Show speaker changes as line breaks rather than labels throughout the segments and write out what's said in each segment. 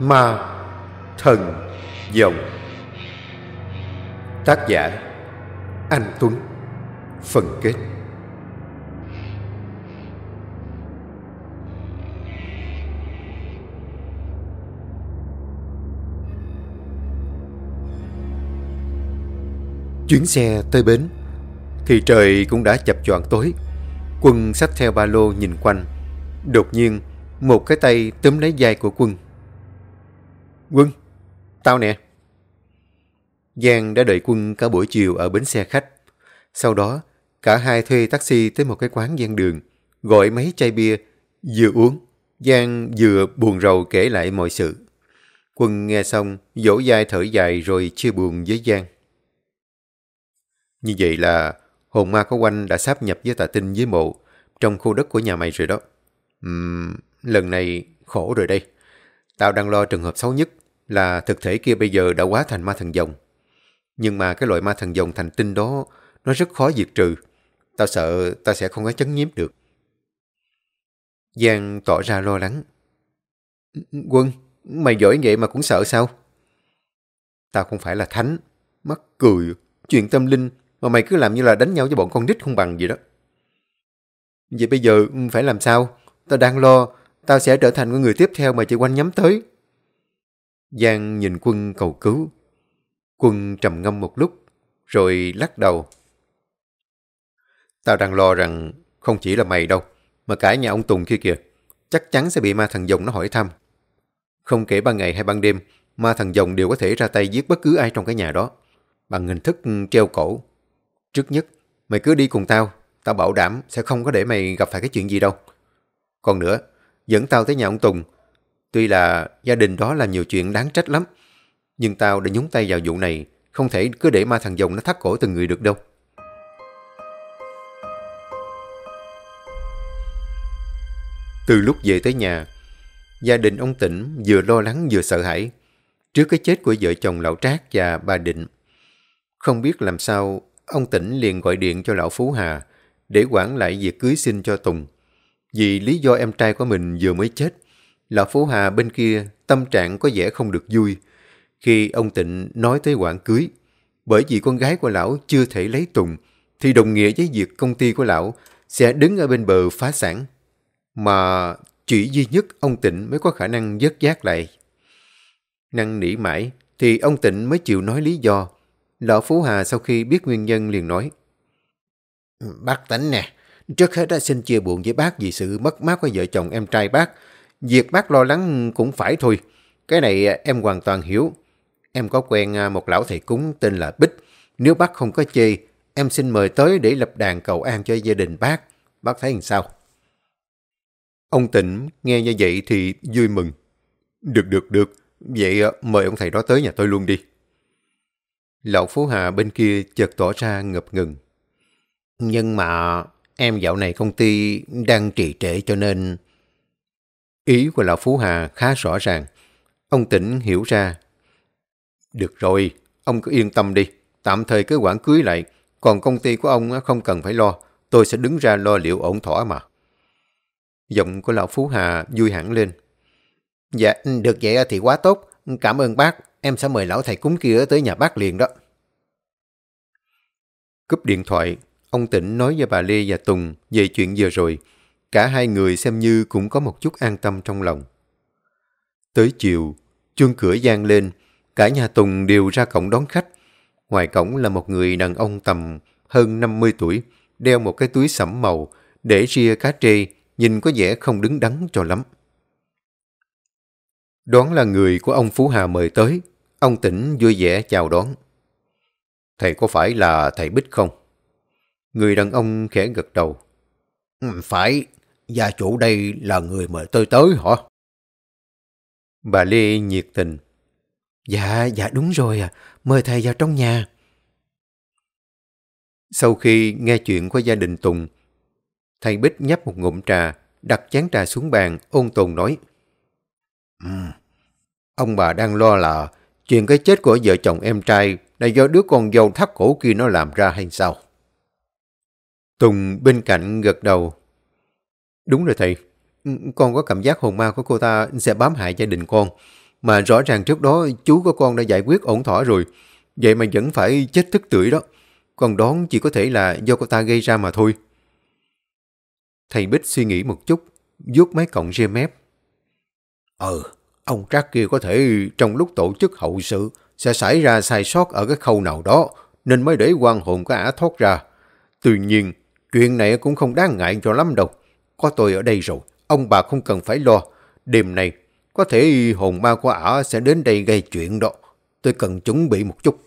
Ma Thần Dòng. Tác giả Anh Tuấn. Phần kết. Chuyến xe tới bến thì trời cũng đã chập choạng tối. Quân xách theo ba lô nhìn quanh. Đột nhiên một cái tay túm lấy vai của Quân. Quân, tao nè. Giang đã đợi Quân cả buổi chiều ở bến xe khách. Sau đó cả hai thuê taxi tới một cái quán ven đường, gọi mấy chai bia. Vừa uống, Giang vừa buồn rầu kể lại mọi sự. Quân nghe xong vỗ vai thở dài rồi chia buồn với Giang. Như vậy là hồn ma của Oanh đã sáp nhập với Tà Tinh với Mộ trong khu đất của nhà mày rồi đó. Lần này khổ rồi đây. Tao đang lo trường hợp xấu nhất là thực thể kia bây giờ đã hóa thành ma thần dòng. Nhưng mà cái loại ma thần dòng thành tinh đó nó rất khó diệt trừ. Tao sợ tao sẽ không có chấn nhiếp được. Giang tỏ ra lo lắng. Quân, mày giỏi vậy mà cũng sợ sao? Tao không phải là thánh. Mắc cười, chuyện tâm linh mà mày cứ làm như là đánh nhau với bọn con nít không bằng vậy đó. Vậy bây giờ phải làm sao? Tao đang lo tao sẽ trở thành người tiếp theo mà chị Oanh nhắm tới. Giang nhìn Quân cầu cứu. Quân trầm ngâm một lúc rồi lắc đầu. Tao đang lo rằng không chỉ là mày đâu, mà cả nhà ông Tùng kia kìa, chắc chắn sẽ bị ma thần dòng nó hỏi thăm. Không kể ban ngày hay ban đêm, ma thần dòng đều có thể ra tay giết bất cứ ai trong cái nhà đó, bằng hình thức treo cổ. Trước nhất, mày cứ đi cùng tao, tao bảo đảm sẽ không có để mày gặp phải cái chuyện gì đâu. Còn nữa, dẫn tao tới nhà ông Tùng. Tuy là gia đình đó làm nhiều chuyện đáng trách lắm, nhưng tao đã nhúng tay vào vụ này, không thể cứ để ma thần dòng nó thắt cổ từng người được đâu. Từ lúc về tới nhà, gia đình ông Tĩnh vừa lo lắng vừa sợ hãi trước cái chết của vợ chồng lão Trác và bà Định. Không biết làm sao, ông Tĩnh liền gọi điện cho lão Phú Hà để hoãn lại việc cưới xin cho Tùng. Vì lý do em trai của mình vừa mới chết, lão Phú Hà bên kia tâm trạng có vẻ không được vui khi ông Tịnh nói tới hoãn cưới. Bởi vì con gái của lão chưa thể lấy Tùng, thì đồng nghĩa với việc công ty của lão sẽ đứng ở bên bờ phá sản. Mà chỉ duy nhất ông Tịnh mới có khả năng vớt vát lại. Năn nỉ mãi thì ông Tịnh mới chịu nói lý do. Lão Phú Hà sau khi biết nguyên nhân liền nói. Bác Tịnh nè, trước hết đã xin chia buồn với bác vì sự mất mát của vợ chồng em trai bác. Việc bác lo lắng cũng phải thôi. Cái này em hoàn toàn hiểu. Em có quen một lão thầy cúng tên là Bích. Nếu bác không có chê, em xin mời tới để lập đàn cầu an cho gia đình bác. Bác thấy làm sao? Ông Tịnh nghe như vậy thì vui mừng. Được. Vậy mời ông thầy đó tới nhà tôi luôn đi. Lão Phú Hà bên kia chợt tỏ ra ngập ngừng. Nhưng mà em dạo này công ty đang trì trệ cho nên... Ý của lão Phú Hà khá rõ ràng. Ông Tĩnh hiểu ra. Được rồi, ông cứ yên tâm đi. Tạm thời cứ hoãn cưới lại. Còn công ty của ông không cần phải lo. Tôi sẽ đứng ra lo liệu ổn thỏa mà. Giọng của lão Phú Hà vui hẳn lên. Dạ, được vậy thì quá tốt. Cảm ơn bác. Em sẽ mời lão thầy cúng kia tới nhà bác liền đó. Cúp điện thoại, ông Tĩnh nói với bà Lê và Tùng về chuyện vừa rồi. Cả hai người xem như cũng có một chút an tâm trong lòng. Tới chiều, chuông cửa vang lên. Cả nhà Tùng đều ra cổng đón khách. Ngoài cổng là một người đàn ông tầm hơn 50 tuổi, đeo một cái túi sẫm màu, để ria cá trê, nhìn có vẻ không đứng đắn cho lắm. Đoán là người của ông Phú Hà mời tới. Ông Tĩnh vui vẻ chào đón. Thầy có phải là thầy Bích không? Người đàn ông khẽ gật đầu. Phải, gia chủ đây là người mời tôi tới hả? Bà Lê nhiệt tình. Dạ đúng rồi à, mời thầy vào trong nhà. Sau khi nghe chuyện của gia đình Tùng, thầy Bích nhấp một ngụm trà, đặt chén trà xuống bàn, ôn tồn nói. Ông bà đang lo là chuyện cái chết của vợ chồng em trai là do đứa con dâu thắt cổ kia nó làm ra hay sao? Tùng bên cạnh gật đầu. Đúng rồi thầy, con có cảm giác hồn ma của cô ta sẽ bám hại gia đình con. Mà rõ ràng trước đó chú của con đã giải quyết ổn thỏa rồi. Vậy mà vẫn phải chết tức tưởi đó. Con đoán chỉ có thể là do cô ta gây ra mà thôi. Thầy Bích suy nghĩ một chút, vuốt mấy cọng ria mép. Ông Trác kia có thể trong lúc tổ chức hậu sự sẽ xảy ra sai sót ở cái khâu nào đó, nên mới để oan hồn của ả thoát ra. Tuy nhiên, chuyện này cũng không đáng ngại cho lắm đâu. Có tôi ở đây rồi, ông bà không cần phải lo. Đêm nay, có thể hồn ma của ả sẽ đến đây gây chuyện đó. Tôi cần chuẩn bị một chút.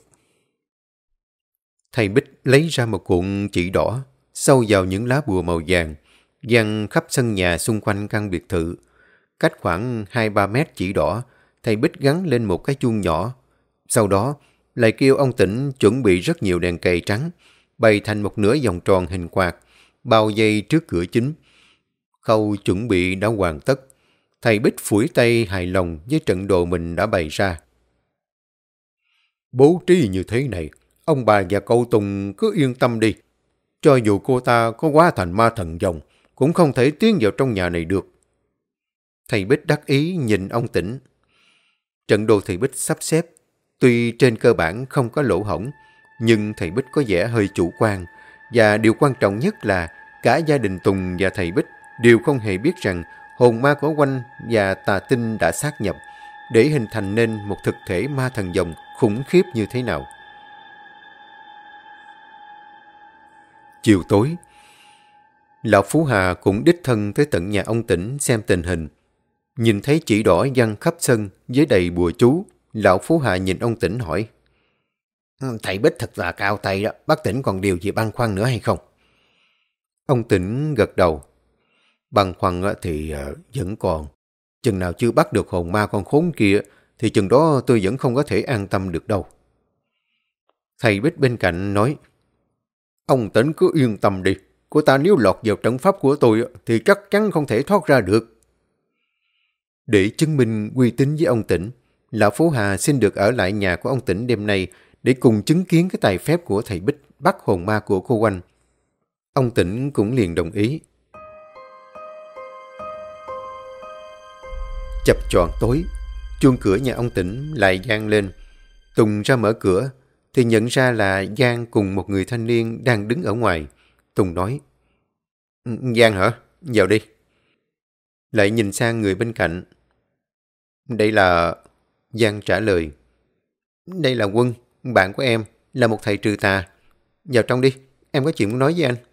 Thầy Bích lấy ra một cuộn chỉ đỏ, sâu vào những lá bùa màu vàng, dang khắp sân nhà xung quanh căn biệt thự. Cách khoảng 2-3 mét chỉ đỏ, thầy Bích gắn lên một cái chuông nhỏ. Sau đó, lại kêu ông Tĩnh chuẩn bị rất nhiều đèn cầy trắng, bày thành một nửa vòng tròn hình quạt, bao vây trước cửa chính. Khâu chuẩn bị đã hoàn tất. Thầy Bích phủi tay hài lòng với trận đồ mình đã bày ra. Bố trí như thế này, ông bà và cậu Tùng cứ yên tâm đi. Cho dù cô ta có hóa thành ma thần dòng, cũng không thể tiến vào trong nhà này được. Thầy Bích đắc ý nhìn ông Tĩnh. Trận đồ thầy Bích sắp xếp, tuy trên cơ bản không có lỗ hổng, nhưng thầy Bích có vẻ hơi chủ quan. Và điều quan trọng nhất là cả gia đình Tùng và thầy Bích đều không hề biết rằng hồn ma của Oanh và Tà Tinh đã sát nhập để hình thành nên một thực thể ma thần dòng khủng khiếp như thế nào. Chiều tối, Lão Phú Hà cũng đích thân tới tận nhà ông Tĩnh xem tình hình. Nhìn thấy chỉ đỏ văng khắp sân với đầy bùa chú, Lão Phú Hà nhìn ông Tĩnh hỏi. Thầy Bích thật là cao tay đó, bác Tĩnh còn điều gì băn khoăn nữa hay không? Ông Tĩnh gật đầu. Băn khoăn thì vẫn còn. Chừng nào chưa bắt được hồn ma con khốn kia, thì chừng đó tôi vẫn không có thể an tâm được đâu. Thầy Bích bên cạnh nói. Ông Tĩnh cứ yên tâm đi. Cô ta nếu lọt vào trận pháp của tôi thì chắc chắn không thể thoát ra được. Để chứng minh uy tín với ông Tĩnh, Lão Phú Hà xin được ở lại nhà của ông Tĩnh đêm nay để cùng chứng kiến cái tài phép của thầy Bích bắt hồn ma của cô Oanh. Ông Tĩnh cũng liền đồng ý. Chập choạng tối, chuông cửa nhà ông Tĩnh lại vang lên. Tùng ra mở cửa thì nhận ra là Giang cùng một người thanh niên đang đứng ở ngoài. Tùng nói. Giang hả? Vào đi. Lại nhìn sang người bên cạnh. Đây là... Giang trả lời. Đây là Quân, bạn của em, là một thầy trừ tà. Vào trong đi, em có chuyện muốn nói với anh.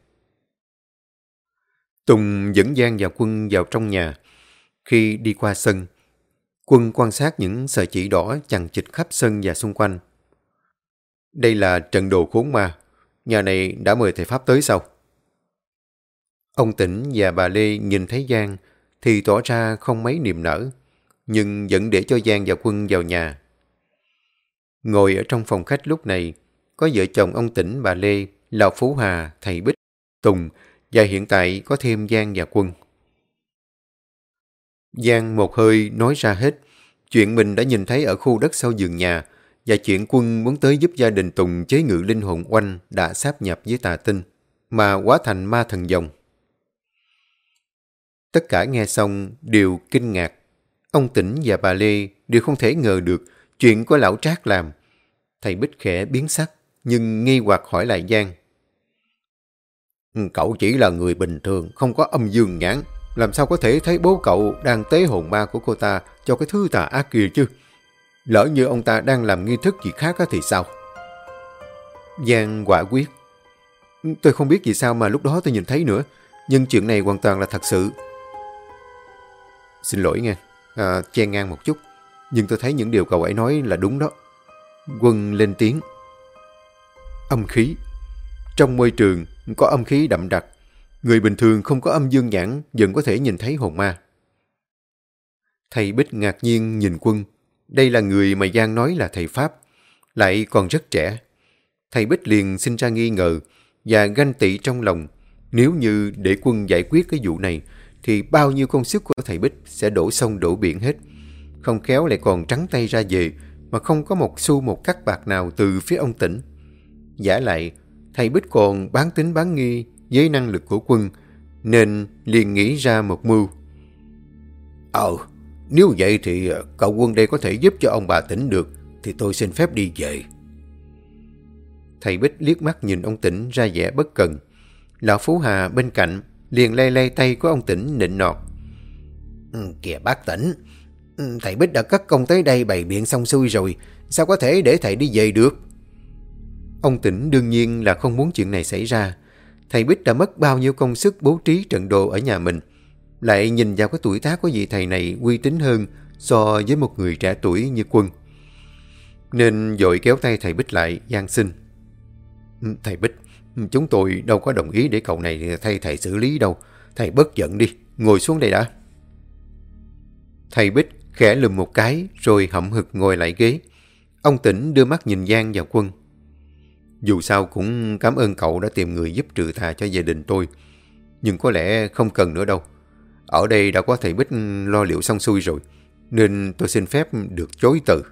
Tùng dẫn Giang và Quân vào trong nhà. Khi đi qua sân, Quân quan sát những sợi chỉ đỏ chằng chịt khắp sân và xung quanh. Đây là trận đồ khốn ma. Nhà này đã mời thầy Pháp tới sau. Ông Tĩnh và bà Lê nhìn thấy Giang thì tỏ ra không mấy niềm nở, nhưng vẫn để cho Giang và Quân vào nhà. Ngồi ở trong phòng khách lúc này, có vợ chồng ông Tĩnh, bà Lê, Lão Phú Hà, thầy Bích, Tùng và hiện tại có thêm Giang và Quân. Giang một hơi nói ra hết chuyện mình đã nhìn thấy ở khu đất sau vườn nhà và chuyện Quân muốn tới giúp gia đình Tùng chế ngự linh hồn Oanh đã sáp nhập với Tà Tinh mà hóa thành ma thần dòng. Tất cả nghe xong đều kinh ngạc. Ông Tĩnh và bà Lê đều không thể ngờ được chuyện của lão Trác làm. Thầy Bích khẽ biến sắc nhưng nghi hoặc hỏi lại Giang. Cậu chỉ là người bình thường, không có âm dương nhãn. Làm sao có thể thấy bố cậu đang tế hồn ma của cô ta cho cái thứ tà ác kia chứ? Lỡ như ông ta đang làm nghi thức gì khác thì sao? Giang quả quyết. Tôi không biết vì sao mà lúc đó tôi nhìn thấy nữa. Nhưng chuyện này hoàn toàn là thật sự. Xin lỗi nghe, chen ngang một chút. Nhưng tôi thấy những điều cậu ấy nói là đúng đó. Quân lên tiếng. Âm khí. Trong môi trường có âm khí đậm đặc. Người bình thường không có âm dương nhãn vẫn có thể nhìn thấy hồn ma. Thầy Bích ngạc nhiên nhìn Quân. Đây là người mà Giang nói là thầy Pháp, lại còn rất trẻ. Thầy Bích liền sinh ra nghi ngờ và ganh tị trong lòng. Nếu như để Quân giải quyết cái vụ này thì bao nhiêu công sức của thầy Bích sẽ đổ sông đổ biển hết. Không khéo lại còn trắng tay ra về mà không có một xu một cắc bạc nào từ phía ông Tĩnh. Giả lại, thầy Bích còn bán tín bán nghi với năng lực của Quân nên liền nghĩ ra một mưu. Nếu vậy thì cậu Quân đây có thể giúp cho ông bà tỉnh được, thì tôi xin phép đi về. Thầy Bích liếc mắt nhìn ông Tỉnh ra vẻ bất cần. Lão Phú Hà bên cạnh liền lay lay tay của ông Tỉnh nịnh nọt. Kìa bác Tỉnh, thầy Bích đã cất công tới đây bày biện xong xuôi rồi, sao có thể để thầy đi về được? Ông Tỉnh đương nhiên là không muốn chuyện này xảy ra. Thầy Bích đã mất bao nhiêu công sức bố trí trận đồ ở nhà mình, lại nhìn vào cái tuổi tác của vị thầy này uy tín hơn so với một người trẻ tuổi như Quân, nên vội kéo tay thầy Bích lại van xin. Thầy Bích, chúng tôi đâu có đồng ý để cậu này thay thầy xử lý đâu. Thầy bớt giận đi, ngồi xuống đây đã. Thầy Bích khẽ lườm một cái rồi hậm hực ngồi lại ghế. Ông Tỉnh đưa mắt nhìn Giang và Quân. Dù sao cũng cảm ơn cậu đã tìm người giúp trừ tà cho gia đình tôi, nhưng có lẽ không cần nữa đâu. Ở đây đã có thầy Bích lo liệu xong xuôi rồi, nên tôi xin phép được chối từ.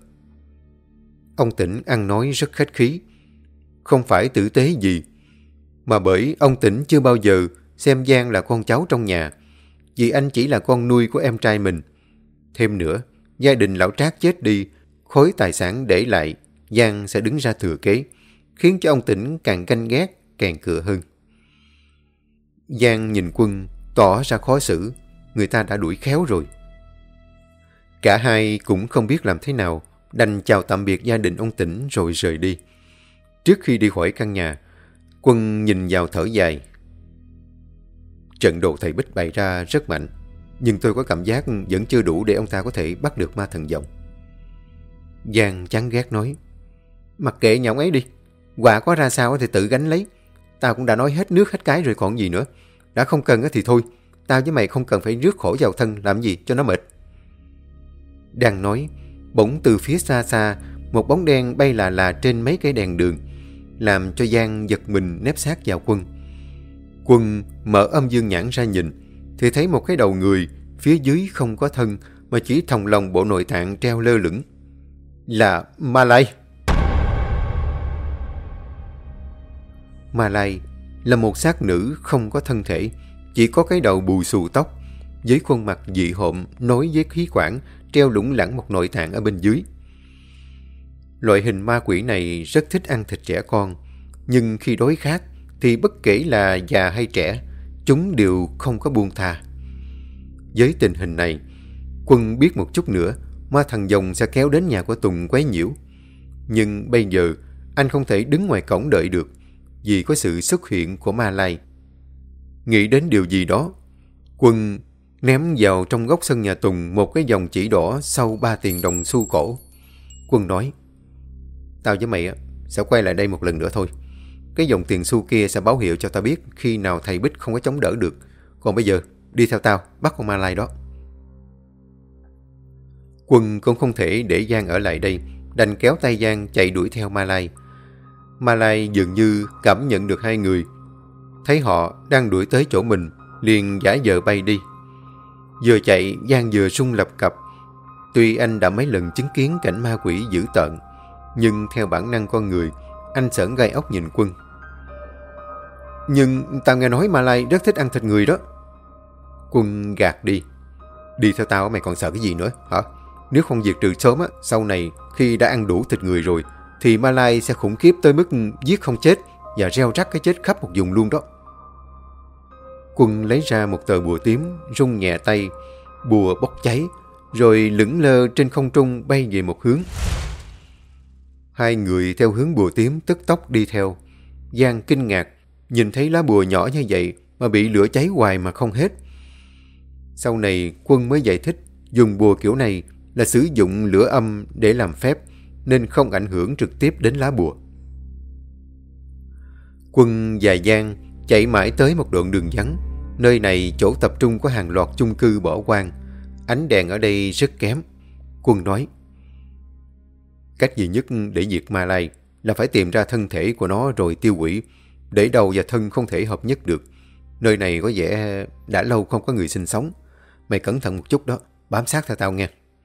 Ông Tỉnh ăn nói rất khách khí, không phải tử tế gì, mà bởi ông Tỉnh chưa bao giờ xem Giang là con cháu trong nhà, vì anh chỉ là con nuôi của em trai mình. Thêm nữa, gia đình lão Trác chết đi, khối tài sản để lại, Giang sẽ đứng ra thừa kế, khiến cho ông Tỉnh càng ganh ghét, càng cựa hơn. Giang nhìn Quân tỏ ra khó xử, người ta đã đuổi khéo rồi. Cả hai cũng không biết làm thế nào, đành chào tạm biệt gia đình ông Tỉnh rồi rời đi. Trước khi đi khỏi căn nhà, Quân nhìn vào thở dài. Trận đồ thầy Bích bày ra rất mạnh, nhưng tôi có cảm giác vẫn chưa đủ để ông ta có thể bắt được ma thần giọng. Giang chán ghét nói, mặc kệ nhà ông ấy đi, quả có ra sao thì tự gánh lấy. Tao cũng đã nói hết nước hết cái rồi còn gì nữa. Đã không cần thì thôi, tao với mày không cần phải rước khổ vào thân làm gì cho nó mệt. Đang nói, bỗng từ phía xa xa, một bóng đen bay là trên mấy cây đèn đường, làm cho Giang giật mình nép sát vào Quân. Quân mở âm dương nhãn ra nhìn, thì thấy một cái đầu người, phía dưới không có thân, mà chỉ thòng lồng bộ nội tạng treo lơ lửng. Là Ma Lai. Ma Lai là một xác nữ không có thân thể, chỉ có cái đầu bù xù tóc, với khuôn mặt dị hợm nối với khí quản, treo lủng lẳng một nội tạng ở bên dưới. Loại hình ma quỷ này rất thích ăn thịt trẻ con, nhưng khi đói khát thì bất kể là già hay trẻ, chúng đều không có buông tha. Với tình hình này, Quân biết một chút nữa ma thần dòng sẽ kéo đến nhà của Tùng quấy nhiễu. Nhưng bây giờ anh không thể đứng ngoài cổng đợi được, vì có sự xuất hiện của Ma Lai. Nghĩ đến điều gì đó, Quân ném vào trong góc sân nhà Tùng một cái vòng chỉ đỏ sau 3 tiền đồng xu cổ. Quân nói, tao với mày sẽ quay lại đây một lần nữa thôi. Cái dòng tiền xu kia sẽ báo hiệu cho tao biết khi nào thầy Bích không có chống đỡ được. Còn bây giờ, đi theo tao, bắt con Ma Lai đó. Quân cũng không thể để Giang ở lại đây, đành kéo tay Giang chạy đuổi theo Ma Lai. Ma Lai dường như cảm nhận được hai người, thấy họ đang đuổi tới chỗ mình, liền giả vờ bay đi. Vừa chạy, Giang vừa run lập cập. Tuy anh đã mấy lần chứng kiến cảnh ma quỷ dữ tợn, nhưng theo bản năng con người, anh sởn gai ốc nhìn Quân. Nhưng tao nghe nói Ma Lai rất thích ăn thịt người đó. Quân gạt đi. Đi theo tao mày còn sợ cái gì nữa hả? Nếu không diệt trừ sớm sau này khi đã ăn đủ thịt người rồi, thì Ma Lai sẽ khủng khiếp tới mức giết không chết và reo rắc cái chết khắp một vùng luôn đó. Quân lấy ra một tờ bùa tím, rung nhẹ tay, bùa bốc cháy, rồi lững lơ trên không trung bay về một hướng. Hai người theo hướng bùa tím tức tốc đi theo. Giang kinh ngạc, nhìn thấy lá bùa nhỏ như vậy mà bị lửa cháy hoài mà không hết. Sau này Quân mới giải thích dùng bùa kiểu này là sử dụng lửa âm để làm phép, nên không ảnh hưởng trực tiếp đến lá bùa. Quân và Giang chạy mãi tới một đoạn đường vắng. Nơi này chỗ tập trung có hàng loạt chung cư bỏ hoang. Ánh đèn ở đây rất kém. Quân nói, cách duy nhất để diệt Ma Lai là phải tìm ra thân thể của nó rồi tiêu hủy, để đầu và thân không thể hợp nhất được. Nơi này có vẻ đã lâu không có người sinh sống. Mày cẩn thận một chút đó, bám sát theo tao nghe.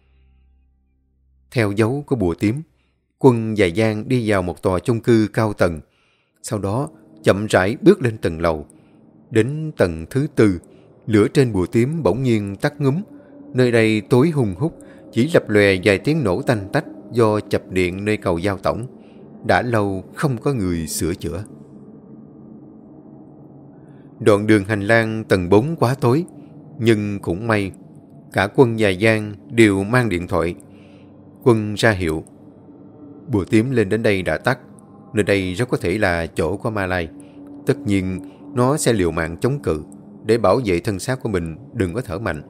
Theo dấu của bùa tím, Quân và Giang đi vào một tòa chung cư cao tầng. Sau đó chậm rãi bước lên tầng lầu. Đến tầng thứ 4, lửa trên bùa tím bỗng nhiên tắt ngúm, Nơi đây tối hùng hút, chỉ lập lòe vài tiếng nổ tanh tách do chập điện nơi cầu giao tổng. Đã lâu không có người sửa chữa. Đoạn đường hành lang tầng 4 quá tối, nhưng cũng may, cả Quân và Giang đều mang điện thoại. Quân ra hiệu. Bùa tím lên đến đây đã tắt, nơi đây rất có thể là chỗ của Ma Lai. Tất nhiên, nó sẽ liều mạng chống cự, để bảo vệ thân xác của mình đừng có thở mạnh.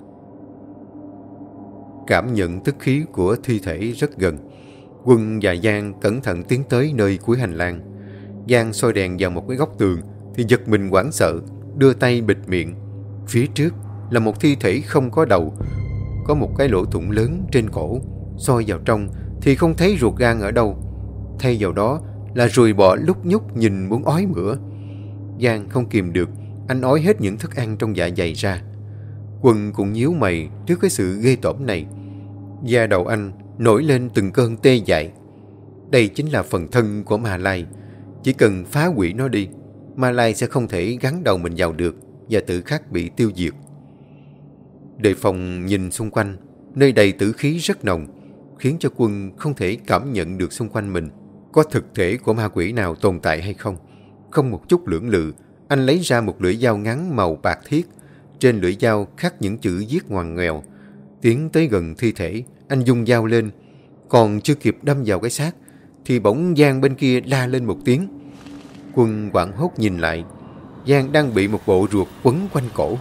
Cảm nhận tức khí của thi thể rất gần. Quân và Giang cẩn thận tiến tới nơi cuối hành lang. Giang soi đèn vào một cái góc tường thì giật mình hoảng sợ, đưa tay bịt miệng. Phía trước là một thi thể không có đầu, có một cái lỗ thủng lớn trên cổ. Soi vào trong thì không thấy ruột gan ở đâu, thay vào đó là ruồi bọ lúc nhúc nhìn muốn ói mửa. Giang không kìm được, anh ói hết những thức ăn trong dạ dày ra. Quân cũng nhíu mày trước cái sự ghê tởm này. Da đầu anh nổi lên từng cơn tê dại. Đây chính là phần thân của Ma Lai. Chỉ cần phá hủy nó đi, Ma Lai sẽ không thể gắn đầu mình vào được và tự khắc bị tiêu diệt. Đề phòng nhìn xung quanh, nơi đầy tử khí rất nồng, khiến cho Quân không thể cảm nhận được xung quanh mình có thực thể của ma quỷ nào tồn tại hay không. Không một chút lưỡng lự, anh lấy ra một lưỡi dao ngắn màu bạc thiết. Trên lưỡi dao khắc những chữ viết ngoằn ngoèo. Tiến tới gần thi thể, anh vung dao lên. Còn chưa kịp đâm vào cái xác thì bỗng Giang bên kia la lên một tiếng. Quân hoảng hốt nhìn lại. Giang đang bị một bộ ruột quấn quanh cổ.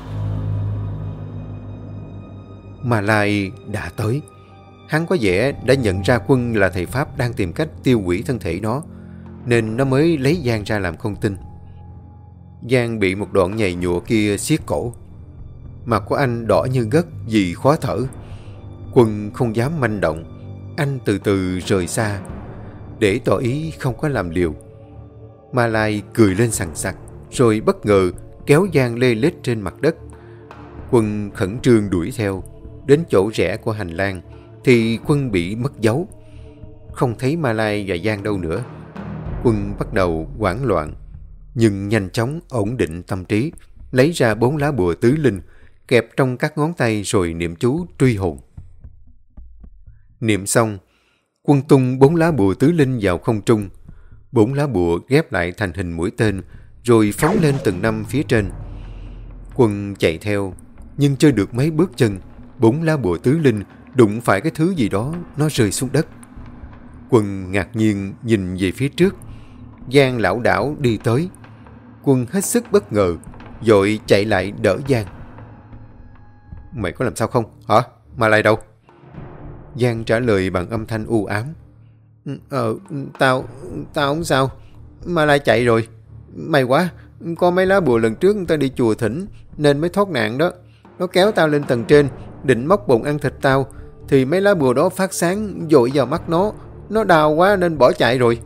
Ma Lai đã tới. Hắn có vẻ đã nhận ra Quân là thầy Pháp đang tìm cách tiêu hủy thân thể nó, nên nó mới lấy Giang ra làm con tin. Giang bị một đoạn nhầy nhụa kia siết cổ. Mặt của anh đỏ như gấc vì khó thở. Quân không dám manh động. Anh từ từ rời xa để tỏ ý không có làm liều. Ma Lai cười lên sằng sặc, rồi bất ngờ kéo Giang lê lết trên mặt đất. Quân khẩn trương đuổi theo. Đến chỗ rẽ của hành lang thì Quân bị mất dấu. Không thấy Ma Lai và Giang đâu nữa. Quân bắt đầu hoảng loạn, nhưng nhanh chóng ổn định tâm trí, lấy ra 4 lá bùa tứ linh, kẹp trong các ngón tay rồi niệm chú truy hồn. Niệm xong, Quân tung 4 lá bùa tứ linh vào không trung. 4 lá bùa ghép lại thành hình mũi tên, rồi phóng lên từng năm phía trên. Quân chạy theo, nhưng chưa được mấy bước chân, 4 lá bùa tứ linh đụng phải cái thứ gì đó, nó rơi xuống đất. Quân ngạc nhiên nhìn về phía trước. Giang lảo đảo đi tới. Quân hết sức bất ngờ, vội chạy lại đỡ Giang. Mày có làm sao không? Hả? Ma Lai đâu? Giang trả lời bằng âm thanh u ám. Tao không sao. Ma Lai chạy rồi. May quá, có mấy lá bùa lần trước tao đi chùa thỉnh nên mới thoát nạn đó. Nó kéo tao lên tầng trên, định móc bụng ăn thịt tao, thì mấy lá bùa đó phát sáng dội vào mắt nó đau quá nên bỏ chạy rồi.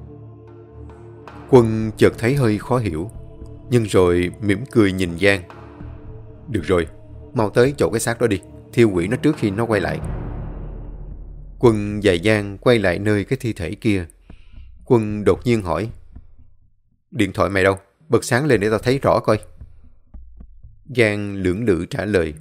Quân chợt thấy hơi khó hiểu, nhưng rồi mỉm cười nhìn Giang. Được rồi, mau tới chỗ cái xác đó đi, thiêu hủy nó trước khi nó quay lại. Quân và Giang quay lại nơi cái thi thể kia. Quân đột nhiên hỏi: Điện thoại mày đâu? Bật sáng lên để tao thấy rõ coi. Giang lưỡng lự trả lời: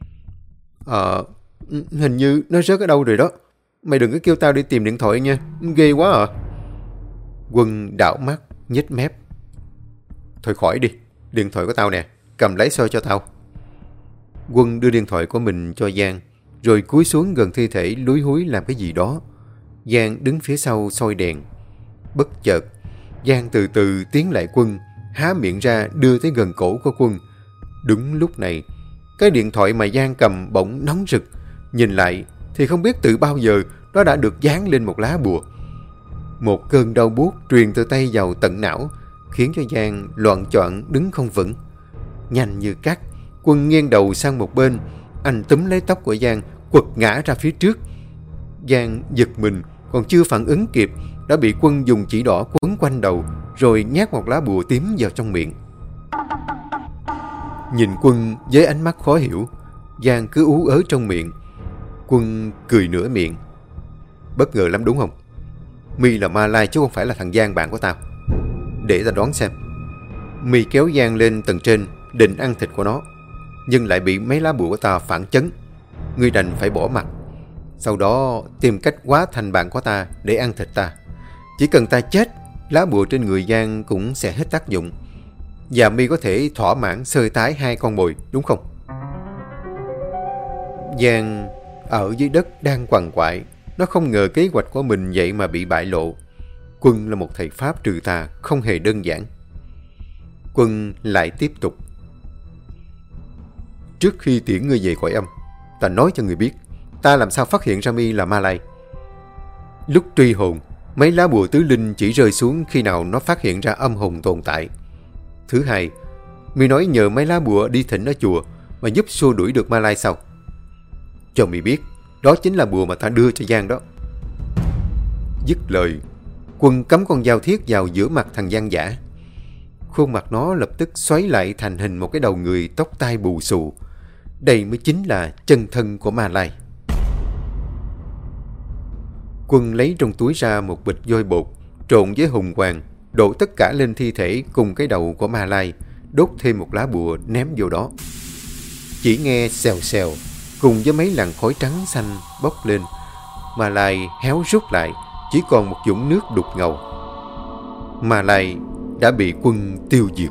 Hình như nó rớt ở đâu rồi đó. Mày đừng có kêu tao đi tìm điện thoại nha, ghê quá à. Quân đảo mắt, nhếch mép: Thôi khỏi đi, điện thoại của tao nè, cầm lấy soi cho tao. Quân đưa điện thoại của mình cho Giang, rồi cúi xuống gần thi thể lúi húi làm cái gì đó. Giang đứng phía sau soi đèn. Bất chợt, Giang từ từ tiến lại Quân, há miệng ra đưa tới gần cổ của Quân. Đúng lúc này, cái điện thoại mà Giang cầm bỗng nóng rực. Nhìn lại thì không biết từ bao giờ nó đã được dán lên một lá bùa. Một cơn đau buốt truyền từ tay vào tận não, khiến cho Giang loạng choạng đứng không vững. Nhanh như cắt, Quân nghiêng đầu sang một bên. Anh túm lấy tóc của Giang, quật ngã ra phía trước. Giang giật mình, còn chưa phản ứng kịp đã bị Quân dùng chỉ đỏ quấn quanh đầu, rồi nhét một lá bùa tím vào trong miệng. Nhìn Quân với ánh mắt khó hiểu, Giang cứ ú ớ trong miệng. Quân cười nửa miệng: Bất ngờ lắm đúng không? Mi là Ma Lai chứ không phải là thằng Giang bạn của tao. Để ta đoán xem. Mi kéo Giang lên tầng trên định ăn thịt của nó, nhưng lại bị mấy lá bùa của tao phản chấn. ngươi đành phải bỏ mặt. Sau đó tìm cách hóa thành bạn của ta để ăn thịt ta. Chỉ cần ta chết, lá bùa trên người Giang cũng sẽ hết tác dụng, và mi có thể thỏa mãn sơi tái 2 con mồi, đúng không? Giang ở dưới đất đang quằn quại. Nó không ngờ kế hoạch của mình vậy mà bị bại lộ. Quân là một thầy pháp trừ tà không hề đơn giản. Quân lại tiếp tục. Trước khi tiễn ngươi về cõi âm, ta nói cho ngươi biết ta làm sao phát hiện ra mi là Ma Lai. Lúc truy hồn, mấy lá bùa tứ linh chỉ rơi xuống khi nào nó phát hiện ra âm hồn tồn tại. Thứ hai, mi nói nhờ mấy lá bùa đi thỉnh ở chùa mà giúp xua đuổi được Ma Lai sao? Cho mi biết, đó chính là bùa mà ta đưa cho Giang đó. Dứt lời, Quân cắm con dao thiết vào giữa mặt thằng Giang giả. Khuôn mặt nó lập tức xoáy lại thành hình một cái đầu người tóc tai bù xù. Đây mới chính là chân thân của Ma Lai. Quân lấy trong túi ra một bịch vôi bột, trộn với hùng hoàng, đổ tất cả lên thi thể cùng cái đầu của Ma Lai, đốt thêm một lá bùa ném vô đó. Chỉ nghe xèo xèo, cùng với mấy làn khói trắng xanh bốc lên. Ma Lai héo rút lại, chỉ còn một vũng nước đục ngầu. Ma Lai đã bị Quân tiêu diệt.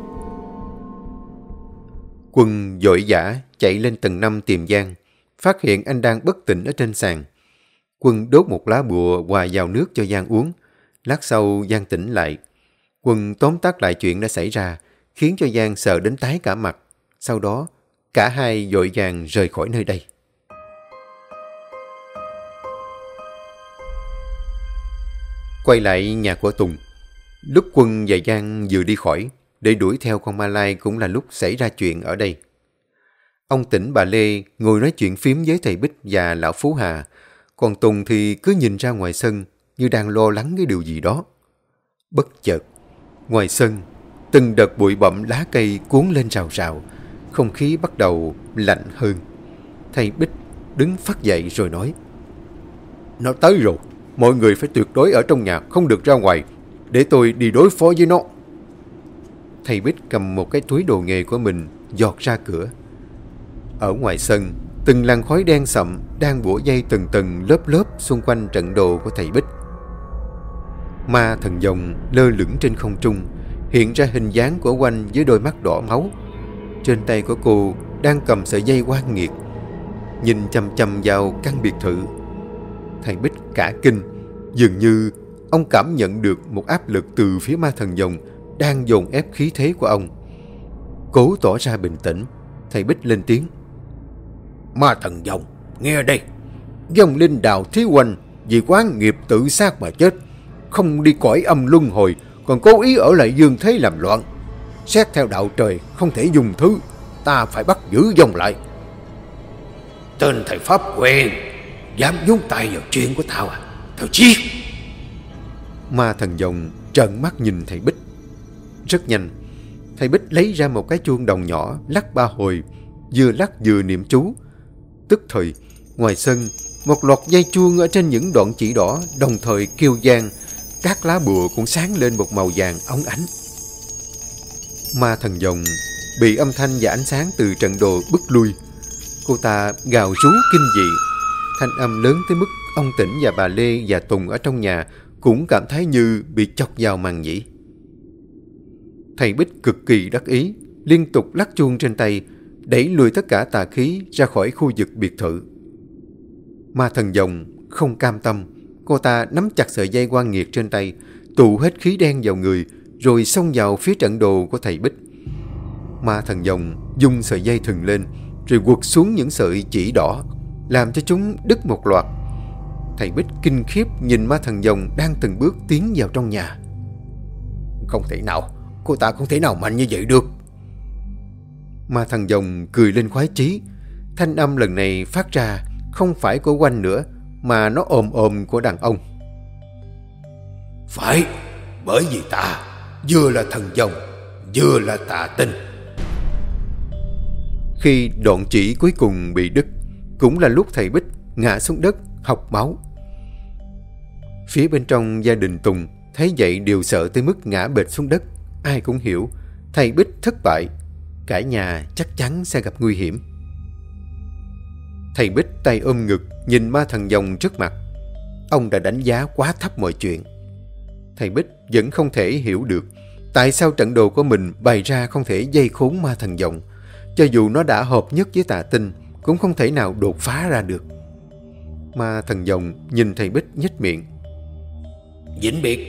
Quân vội vã chạy lên tầng 5 tìm Giang, phát hiện anh đang bất tỉnh ở trên sàn. Quân đốt một lá bùa hòa vào nước cho Giang uống. Lát sau Giang tỉnh lại. Quân tóm tắt lại chuyện đã xảy ra, khiến cho Giang sợ đến tái cả mặt. Sau đó, cả hai vội vàng rời khỏi nơi đây. Quay lại nhà của Tùng. Lúc Quân và Giang vừa đi khỏi, để đuổi theo con Ma Lai cũng là lúc xảy ra chuyện ở đây. Ông Tỉnh bà Lê ngồi nói chuyện phím với thầy Bích và lão Phú Hà, còn Tùng thì cứ nhìn ra ngoài sân như đang lo lắng cái điều gì đó. Bất chợt, ngoài sân, từng đợt bụi bặm lá cây cuốn lên rào rào, không khí bắt đầu lạnh hơn. Thầy Bích đứng phắt dậy rồi nói: Nó tới rồi, mọi người phải tuyệt đối ở trong nhà, không được ra ngoài, để tôi đi đối phó với nó. Thầy Bích cầm một cái túi đồ nghề của mình, giọt ra cửa. Ở ngoài sân, từng làn khói đen sậm đang bủa dây từng tầng lớp lớp xung quanh trận đồ của thầy Bích. Ma thần dòng lơ lửng trên không trung, hiện ra hình dáng của Oanh với đôi mắt đỏ máu. Trên tay của cô đang cầm sợi dây oan nghiệt, nhìn chằm chằm vào căn biệt thự. Thầy Bích cả kinh, dường như ông cảm nhận được một áp lực từ phía ma thần dòng đang dồn ép khí thế của ông. Cố tỏ ra bình tĩnh, thầy Bích lên tiếng: Ma thần dòng, nghe đây, vong linh Đào Thí Oanh vì quán nghiệp tự sát mà chết, không đi cõi âm luân hồi, còn cố ý ở lại dương thế làm loạn. Xét theo đạo trời không thể dùng thứ, ta phải bắt giữ vong lại. Tên thầy pháp quen, dám nhúng tay vào chuyện của tao à? Tao giết. Ma thần dòng trợn mắt nhìn thầy Bích. Rất nhanh, thầy Bích lấy ra một cái chuông đồng nhỏ, lắc 3 hồi, vừa lắc vừa niệm chú. Tức thời, ngoài sân, một loạt dây chuông ở trên những đoạn chỉ đỏ đồng thời kêu vang, các lá bùa cũng sáng lên một màu vàng óng ánh. Ma thần dòng bị âm thanh và ánh sáng từ trận đồ bức lui. Cô ta gào rú kinh dị, thanh âm lớn tới mức ông Tỉnh và bà Lê và Tùng ở trong nhà cũng cảm thấy như bị chọc vào màng nhĩ. Thầy Bích cực kỳ đắc ý, liên tục lắc chuông trên tay, đẩy lùi tất cả tà khí ra khỏi khu vực biệt thự. Ma thần dòng không cam tâm, cô ta nắm chặt sợi dây oan nghiệt trên tay, tụ hết khí đen vào người, rồi xông vào phía trận đồ của thầy Bích. Ma thần dòng dùng sợi dây thừng lên, rồi quật xuống những sợi chỉ đỏ, làm cho chúng đứt một loạt. Thầy Bích kinh khiếp nhìn ma thần dòng đang từng bước tiến vào trong nhà. Không thể nào, cô ta không thể nào mạnh như vậy được. Ma thần dòng cười lên khoái chí. Thanh âm lần này phát ra không phải của Oanh nữa, mà nó ồm ồm của đàn ông. Phải, bởi vì ta vừa là thần dòng, vừa là tà tinh. Khi đoạn chỉ cuối cùng bị đứt, cũng là lúc thầy Bích ngã xuống đất hộc máu. Phía bên trong gia đình Tùng thấy vậy đều sợ tới mức ngã bệt xuống đất. Ai cũng hiểu thầy Bích thất bại, cả nhà chắc chắn sẽ gặp nguy hiểm. Thầy Bích tay ôm ngực nhìn ma thần dòng trước mặt. Ông đã đánh giá quá thấp mọi chuyện. Thầy Bích vẫn không thể hiểu được tại sao trận đồ của mình bày ra không thể dây khốn ma thần dòng. Cho dù nó đã hợp nhất với tà tinh, cũng không thể nào đột phá ra được. Ma thần dòng nhìn thầy Bích nhếch miệng.
Vĩnh biệt.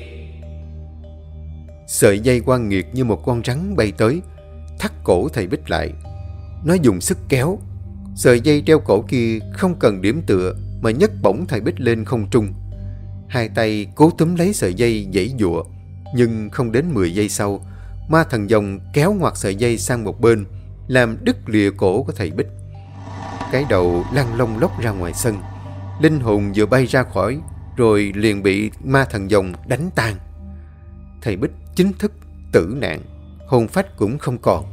Sợi dây oan nghiệt như một con rắn bay tới, thắt cổ thầy Bích lại. Nó dùng sức kéo. Sợi dây treo cổ kia không cần điểm tựa mà nhấc bổng thầy Bích lên không trung. Hai tay cố túm lấy sợi dây giãy giụa, nhưng không đến 10 giây sau, ma thần dòng kéo ngoặt sợi dây sang một bên, làm đứt lìa cổ của thầy Bích. Cái đầu lăn lông lốc ra ngoài sân. Linh hồn vừa bay ra khỏi, rồi liền bị ma thần dòng đánh tan. Thầy Bích chính thức tử nạn, hồn phách cũng không còn.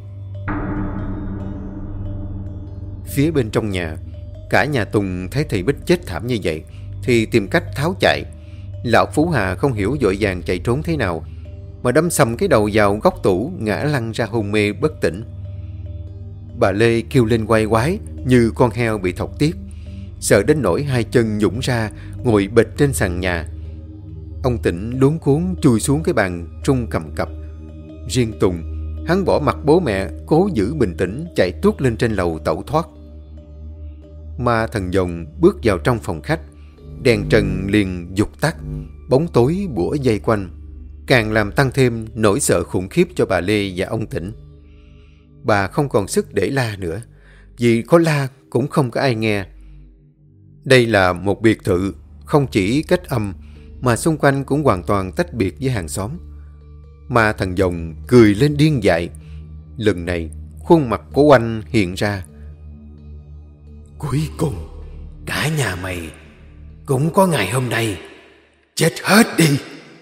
Phía bên trong nhà, cả nhà Tùng thấy thầy Bích chết thảm như vậy thì tìm cách tháo chạy. Lão Phú Hà không hiểu vội vàng chạy trốn thế nào, mà đâm sầm cái đầu vào góc tủ, ngã lăn ra hôn mê bất tỉnh. Bà Lê kêu lên quay quái như con heo bị thọc tiết, sợ đến nỗi hai chân nhũn ra, ngồi bệt trên sàn nhà. Ông Tĩnh luống cuống chui xuống cái bàn trung cầm cập. Riêng Tùng, hắn bỏ mặt bố mẹ, cố giữ bình tĩnh chạy tuốt lên trên lầu tẩu thoát. Ma thần dòng bước vào trong phòng khách, đèn trần liền vụt tắt, bóng tối bủa dây quanh, càng làm tăng thêm nỗi sợ khủng khiếp cho bà Lê và ông Tĩnh. Bà không còn sức để la nữa, vì có la cũng không có ai nghe. Đây là một biệt thự không chỉ cách âm mà xung quanh cũng hoàn toàn tách biệt với hàng xóm. Ma thần dòng cười lên điên dại. Lần này khuôn mặt của Oanh hiện ra.
Cuối cùng cả nhà mày cũng có ngày hôm nay. Chết hết đi.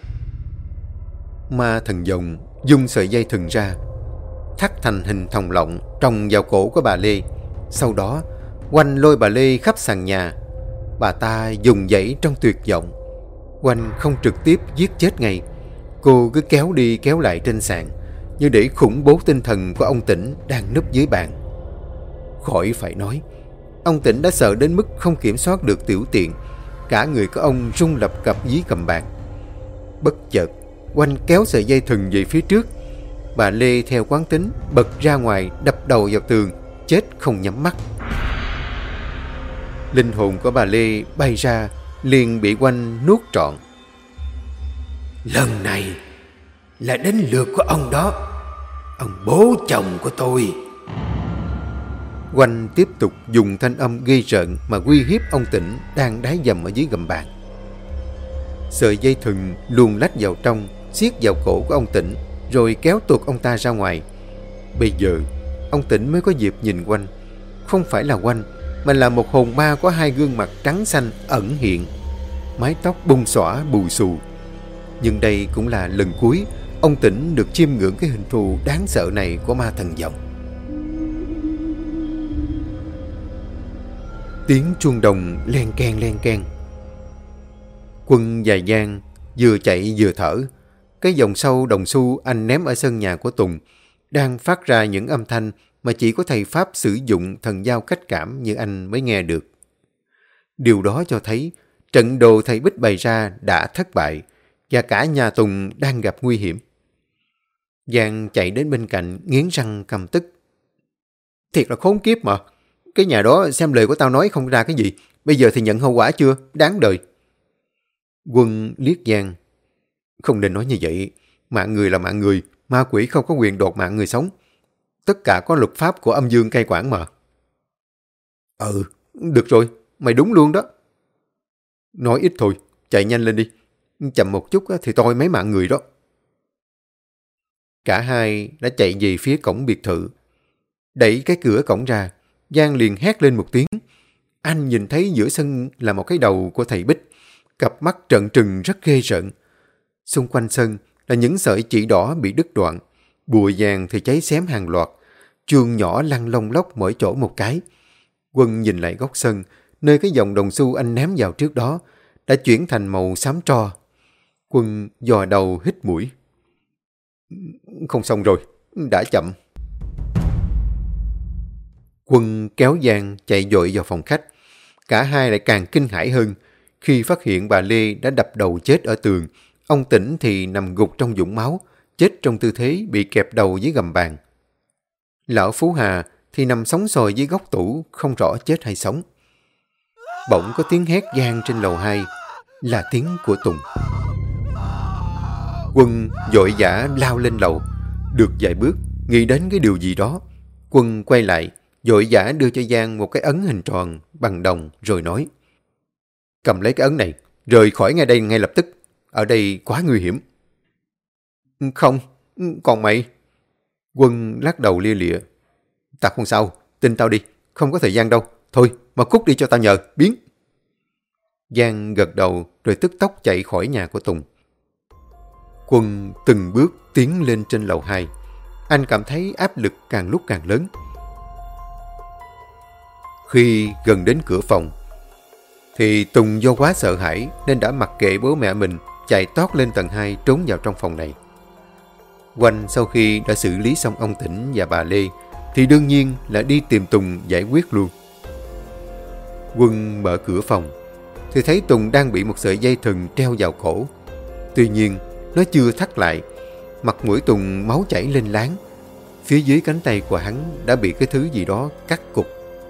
Ma thần dòng dùng sợi dây thừng ra, thắt thành hình thòng lọng trồng vào cổ của bà Lê. Sau đó Oanh lôi bà Lê khắp sàn nhà. Bà ta dùng dãy trong tuyệt vọng. Oanh không trực tiếp giết chết ngay. Cô cứ kéo đi kéo lại trên sàn, như để khủng bố tinh thần của ông Tĩnh đang núp dưới bàn. Khỏi phải nói, ông Tĩnh đã sợ đến mức không kiểm soát được tiểu tiện. Cả người của ông rung lập cập dưới cầm bàn. Bất chợt Oanh kéo sợi dây thừng về phía trước. Bà Lê theo quán tính bật ra ngoài, đập đầu vào tường, chết không nhắm mắt. Linh hồn của bà Lê bay ra, liền bị Oanh nuốt trọn.
Lần này là đến lượt của ông đó, ông bố chồng của tôi.
Oanh tiếp tục dùng thanh âm ghê rợn mà uy hiếp ông Tĩnh đang đái dầm ở dưới gầm bàn. Sợi dây thừng luồn lách vào trong, siết vào cổ của ông Tĩnh, rồi kéo tuột ông ta ra ngoài. Bây giờ ông Tĩnh mới có dịp nhìn Oanh. Không phải là Oanh, mà là một hồn ma có hai gương mặt trắng xanh ẩn hiện, mái tóc bung xõa bù xù. Nhưng đây cũng là lần cuối ông Tĩnh được chiêm ngưỡng cái hình thù đáng sợ này của ma thần dòng. Tiếng chuông đồng len keng len keng. Quân và Giang vừa chạy vừa thở. Cái dòng sâu đồng xu anh ném ở sân nhà của Tùng đang phát ra những âm thanh mà chỉ có thầy Pháp sử dụng thần giao cách cảm như anh mới nghe được. Điều đó cho thấy trận đồ thầy Bích bày ra đã thất bại và cả nhà Tùng đang gặp nguy hiểm. Giang chạy đến bên cạnh nghiến răng căm tức. Thiệt là khốn kiếp mà. Cái nhà đó xem lời của tao nói không ra cái gì. Bây giờ thì nhận hậu quả chưa? Đáng đời. Quân liếc Giang. Không nên nói như vậy. Mạng người là mạng người. Ma quỷ không có quyền đột mạng người sống. Tất cả có luật pháp của âm dương cai quản mà. Ừ, được rồi. Mày đúng luôn đó. Nói ít thôi. Chạy nhanh lên đi. Chậm một chút thì tôi mấy mạng người đó. Cả hai đã chạy về phía cổng biệt thự. Đẩy cái cửa cổng ra, Giang liền hét lên một tiếng. Anh nhìn thấy giữa sân là một cái đầu của thầy Bích, cặp mắt trợn trừng rất ghê rợn. Xung quanh sân là những sợi chỉ đỏ bị đứt đoạn, bùa vàng thì cháy xém hàng loạt, chuông nhỏ lăn lông lốc mỗi chỗ một cái. Quân nhìn lại góc sân, nơi cái dòng đồng xu anh ném vào trước đó đã chuyển thành màu xám tro. Quân dò đầu hít mũi. Không xong rồi, đã chậm. Quân kéo Giang chạy vội vào phòng khách. Cả hai lại càng kinh hãi hơn khi phát hiện bà Lê đã đập đầu chết ở tường. Ông Tỉnh thì nằm gục trong vũng máu, chết trong tư thế bị kẹp đầu dưới gầm bàn. Lão Phú Hà thì nằm sóng xoài dưới góc tủ, không rõ chết hay sống. Bỗng có tiếng hét vang trên lầu 2, là tiếng của Tùng. Quân vội vã lao lên lầu. Được vài bước, nghĩ đến cái điều gì đó. Quân quay lại, vội vã đưa cho Giang một cái ấn hình tròn bằng đồng rồi nói: cầm lấy cái ấn này, rời khỏi ngay đây ngay lập tức. Ở đây quá nguy hiểm. Không, còn mày? Quân lắc đầu lia lịa. Ta không sao, tin tao đi, không có thời gian đâu. Thôi, mà cút đi cho tao nhờ, biến. Giang gật đầu rồi tức tốc chạy khỏi nhà của Tùng. Quân từng bước tiến lên trên lầu 2. Anh cảm thấy áp lực càng lúc càng lớn. Khi gần đến cửa phòng, thì Tùng do quá sợ hãi nên đã mặc kệ bố mẹ mình, chạy tót lên tầng 2 trốn vào trong phòng này. Oanh sau khi đã xử lý xong ông Tỉnh và bà Lê thì đương nhiên là đi tìm Tùng giải quyết luôn. Quân mở cửa phòng thì thấy Tùng đang bị một sợi dây thừng treo vào cổ. Tuy nhiên nó chưa thắt lại. Mặt mũi Tùng máu chảy lên láng. Phía dưới cánh tay của hắn đã bị cái thứ gì đó cắt cụt.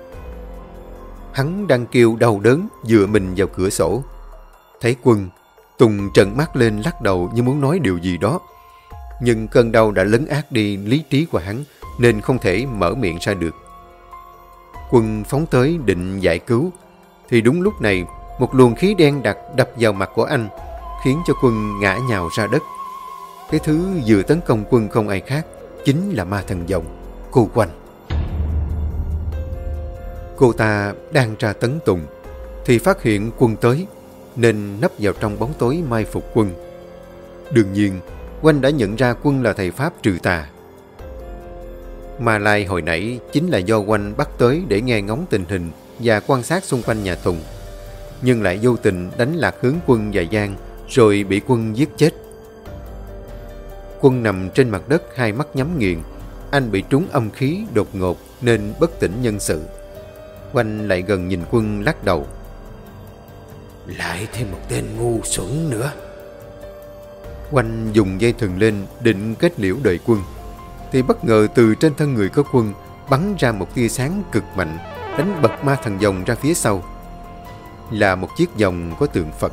Hắn đang kêu đau đớn dựa mình vào cửa sổ. Thấy Quân, Tùng trợn mắt lên lắc đầu như muốn nói điều gì đó. Nhưng cơn đau đã lấn át đi lý trí của hắn nên không thể mở miệng ra được. Quân phóng tới định giải cứu thì đúng lúc này một luồng khí đen đặc đập vào mặt của anh, khiến cho Quân ngã nhào ra đất. Cái thứ vừa tấn công Quân không ai khác, chính là ma thần dòng, cô Oanh. Cô ta đang tra tấn Tùng thì phát hiện Quân tới nên nấp vào trong bóng tối mai phục Quân. Đương nhiên Oanh đã nhận ra Quân là thầy pháp trừ tà. Ma Lai hồi nãy chính là do Oanh bắt tới để nghe ngóng tình hình và quan sát xung quanh nhà Tùng, nhưng lại vô tình đánh lạc hướng Quân và Giang rồi bị Quân giết chết. Quân nằm trên mặt đất, hai mắt nhắm nghiền. Anh bị trúng âm khí đột ngột nên bất tỉnh nhân sự. Oanh lại gần nhìn Quân lắc đầu.
Lại thêm một tên ngu xuẩn nữa.
Oanh dùng dây thừng lên định kết liễu đời Quân thì bất ngờ từ trên thân người của Quân bắn ra một tia sáng cực mạnh, đánh bật ma thần dòng ra phía sau. Là một chiếc vòng có tượng Phật.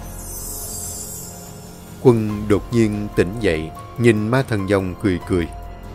Quân đột nhiên tỉnh dậy, nhìn ma thần dòng cười cười.